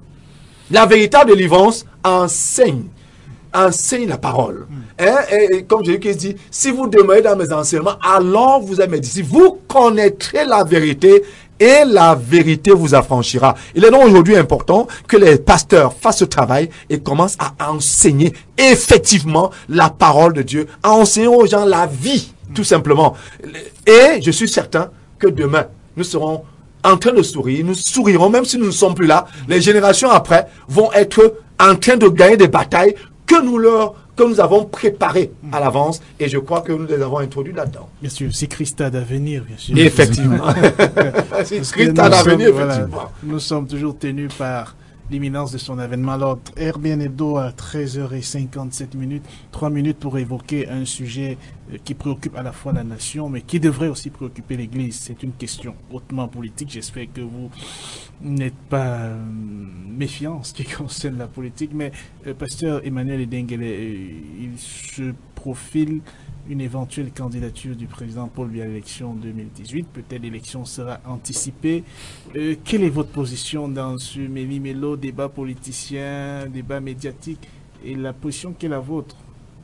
La véritable délivrance enseigne. Enseigne la parole. Mm. Hein? Et, et comme Jésus dit, si vous demeurez dans mes enseignements, alors vous êtes mes disciples. Vous connaîtrez la vérité et la vérité vous affranchira. Il est donc aujourd'hui important que les pasteurs fassent ce travail et commencent à enseigner effectivement la parole de Dieu, à enseigner aux gens la vie, tout simplement. Et je suis certain que demain, nous serons en train de sourire, nous sourirons, même si nous ne sommes plus là. Les générations après vont être en train de gagner des batailles que nous leur que nous avons préparées à l'avance, et je crois que nous les avons introduits là-dedans. Bien sûr, c'est Christ à d'avenir, bien sûr. Effectivement. C'est Christ à d'avenir, effectivement. Voilà, nous sommes toujours tenus par l'imminence de son avènement. Alors, R B N Hebdo à treize heures cinquante-sept minutes, trois minutes pour évoquer un sujet qui préoccupe à la fois la nation, mais qui devrait aussi préoccuper l'Église. C'est une question hautement politique. J'espère que vous n'êtes pas euh, méfiant en ce qui concerne la politique, mais euh, pasteur Emmanuel Edengele, euh, il se profile une éventuelle candidature du président Paul Biya à l'élection deux mille dix-huit. Peut-être l'élection sera anticipée. Euh, quelle est votre position dans ce méli-mélo, débat politicien, débat médiatique, et la position qui est la vôtre?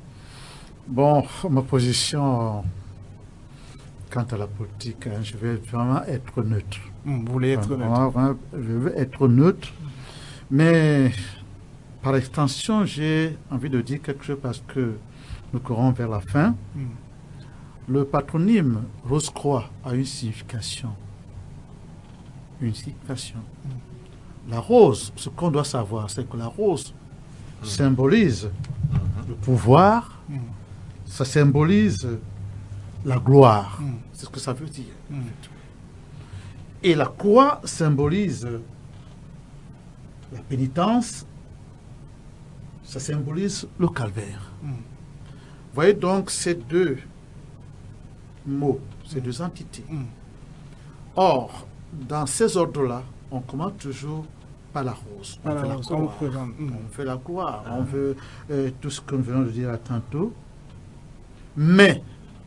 Bon, ma position quant à la politique, hein, je vais vraiment être neutre. Mmh, vous voulez être enfin, neutre vraiment, Je veux être neutre, mais par extension, j'ai envie de dire quelque chose parce que nous courons vers la fin. Mm. Le patronyme Rose-Croix a une signification. Une signification. Mm. La rose, ce qu'on doit savoir, c'est que la rose mm. symbolise mm. le pouvoir, mm. ça symbolise la gloire. Mm. C'est ce que ça veut dire. Mm. Et la croix symbolise la pénitence, ça symbolise le calvaire. Mm. Vous voyez donc ces deux mots, ces mm. deux entités. Mm. Or, dans ces ordres-là, on commence toujours par la rose. On, fait, la rose, on, mm. on fait la gloire, ah. on veut euh, tout ce que nous venons de dire à tantôt. Mais,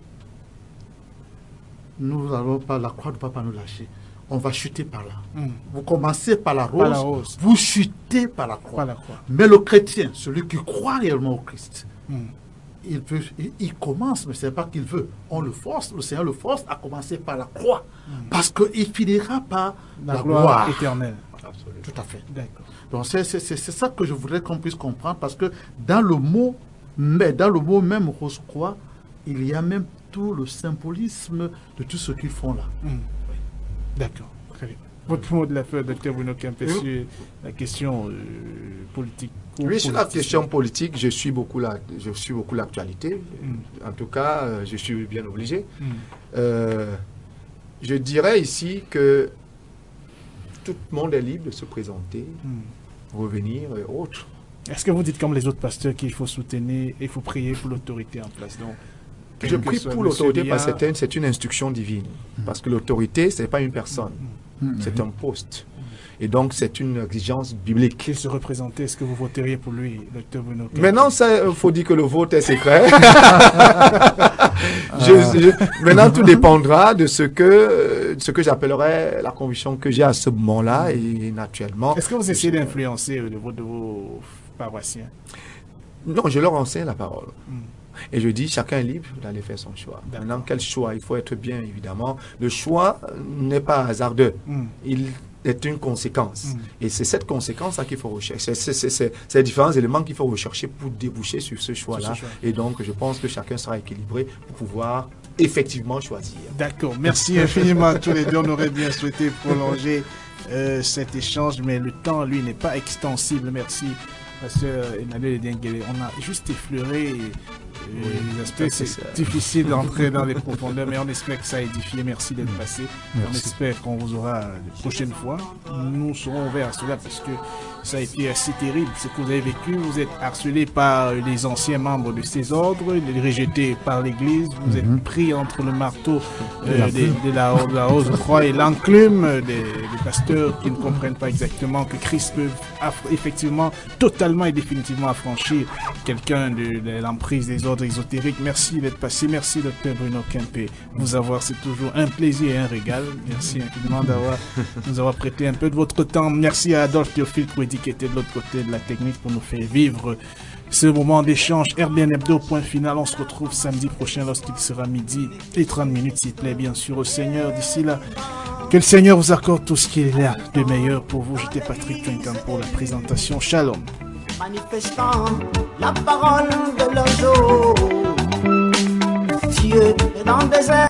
nous n'allons pas, la croix ne va pas nous lâcher. On va chuter par là. Mm. Vous commencez par la, rose, par la rose, vous chutez par la croix. Par la croix. Mais le chrétien, celui qui croit réellement au Christ, mm. il, peut, il, il commence, mais ce n'est pas qu'il veut. On le force, le Seigneur le force à commencer par la croix. Mm. Parce qu'il finira par la, la gloire, gloire éternelle. Absolument. Tout à fait. D'accord. Donc c'est ça que je voudrais qu'on puisse comprendre, parce que dans le mot, mais dans le mot même rose-croix, il y a même tout le symbolisme de tout ce qu'ils font là. Mm. D'accord, très bien. Votre mot de la fin, docteur Bruno Kempé, sur la question euh, politique. Oui, sur la question politique, je suis beaucoup la, je suis beaucoup l'actualité. Mm. En tout cas, euh, je suis bien obligé. Mm. Euh, je dirais ici que tout le monde est libre de se présenter, mm. revenir et autres. Est-ce que vous dites comme les autres pasteurs qu'il faut soutenir, il faut prier pour l'autorité en place? Donc, je prie pour l'autorité parce que c'est une instruction divine. Mm. Parce que l'autorité, ce n'est pas une personne, mm. c'est un poste. Mm. Et donc, c'est une exigence biblique. Qu'il se représentait, est-ce que vous voteriez pour lui, docteur Bruno? Maintenant, il faut dire que le vote est secret. je, je, maintenant, tout dépendra de ce que, ce que j'appellerais la conviction que j'ai à ce moment-là. Et naturellement... Est-ce que vous essayez d'influencer le vote de vos paroissiens? Non, je leur enseigne la parole. Mm. Et je dis, chacun est libre d'aller faire son choix. Maintenant, quel choix? Il faut être bien, évidemment. Le choix n'est pas hasardeux. Mm. Il est une conséquence. Mm. Et c'est cette conséquence-là qu'il faut rechercher. C'est ces différents éléments qu'il faut rechercher pour déboucher sur ce choix-là. Choix. Et donc, je pense que chacun sera équilibré pour pouvoir effectivement choisir. D'accord. Merci infiniment à tous les deux. On aurait bien souhaité prolonger euh, cet échange, mais le temps, lui, n'est pas extensible. Merci, Pasteur Emmanuel Denguele. On a juste effleuré... Oui, les aspects, c'est difficile d'entrer dans les profondeurs, mais on espère que ça a édifié. Merci d'être passé. Merci. On espère qu'on vous aura les prochaines fois. Nous serons ouverts à cela parce que ça a été assez terrible ce que vous avez vécu. Vous êtes harcelé par les anciens membres de ces ordres, rejeté par l'Église. Vous mm-hmm. êtes pris entre le marteau euh, de, de, la, de la Rose Croix et l'enclume des, des pasteurs qui ne comprennent pas exactement que Christ peut effectivement, totalement et définitivement affranchir quelqu'un de, de l'emprise des ordres ésotériques. Merci d'être passé. Merci, docteur Bruno Kempé. Vous avoir, c'est toujours un plaisir et un régal. Merci infiniment d'avoir nous avoir prêté un peu de votre temps. Merci à Adolphe Théophile Kouedi qui était de l'autre côté de la technique pour nous faire vivre ce moment d'échange. R B N Hebdo, point final. On se retrouve samedi prochain lorsqu'il sera midi et trente minutes, s'il plaît, bien sûr, au Seigneur. D'ici là, que le Seigneur vous accorde tout ce qu'il a de meilleur pour vous. J'étais Patrick Trinquant pour la présentation. Shalom. Manifestant la parole de leur jour, Dieu est dans le désert.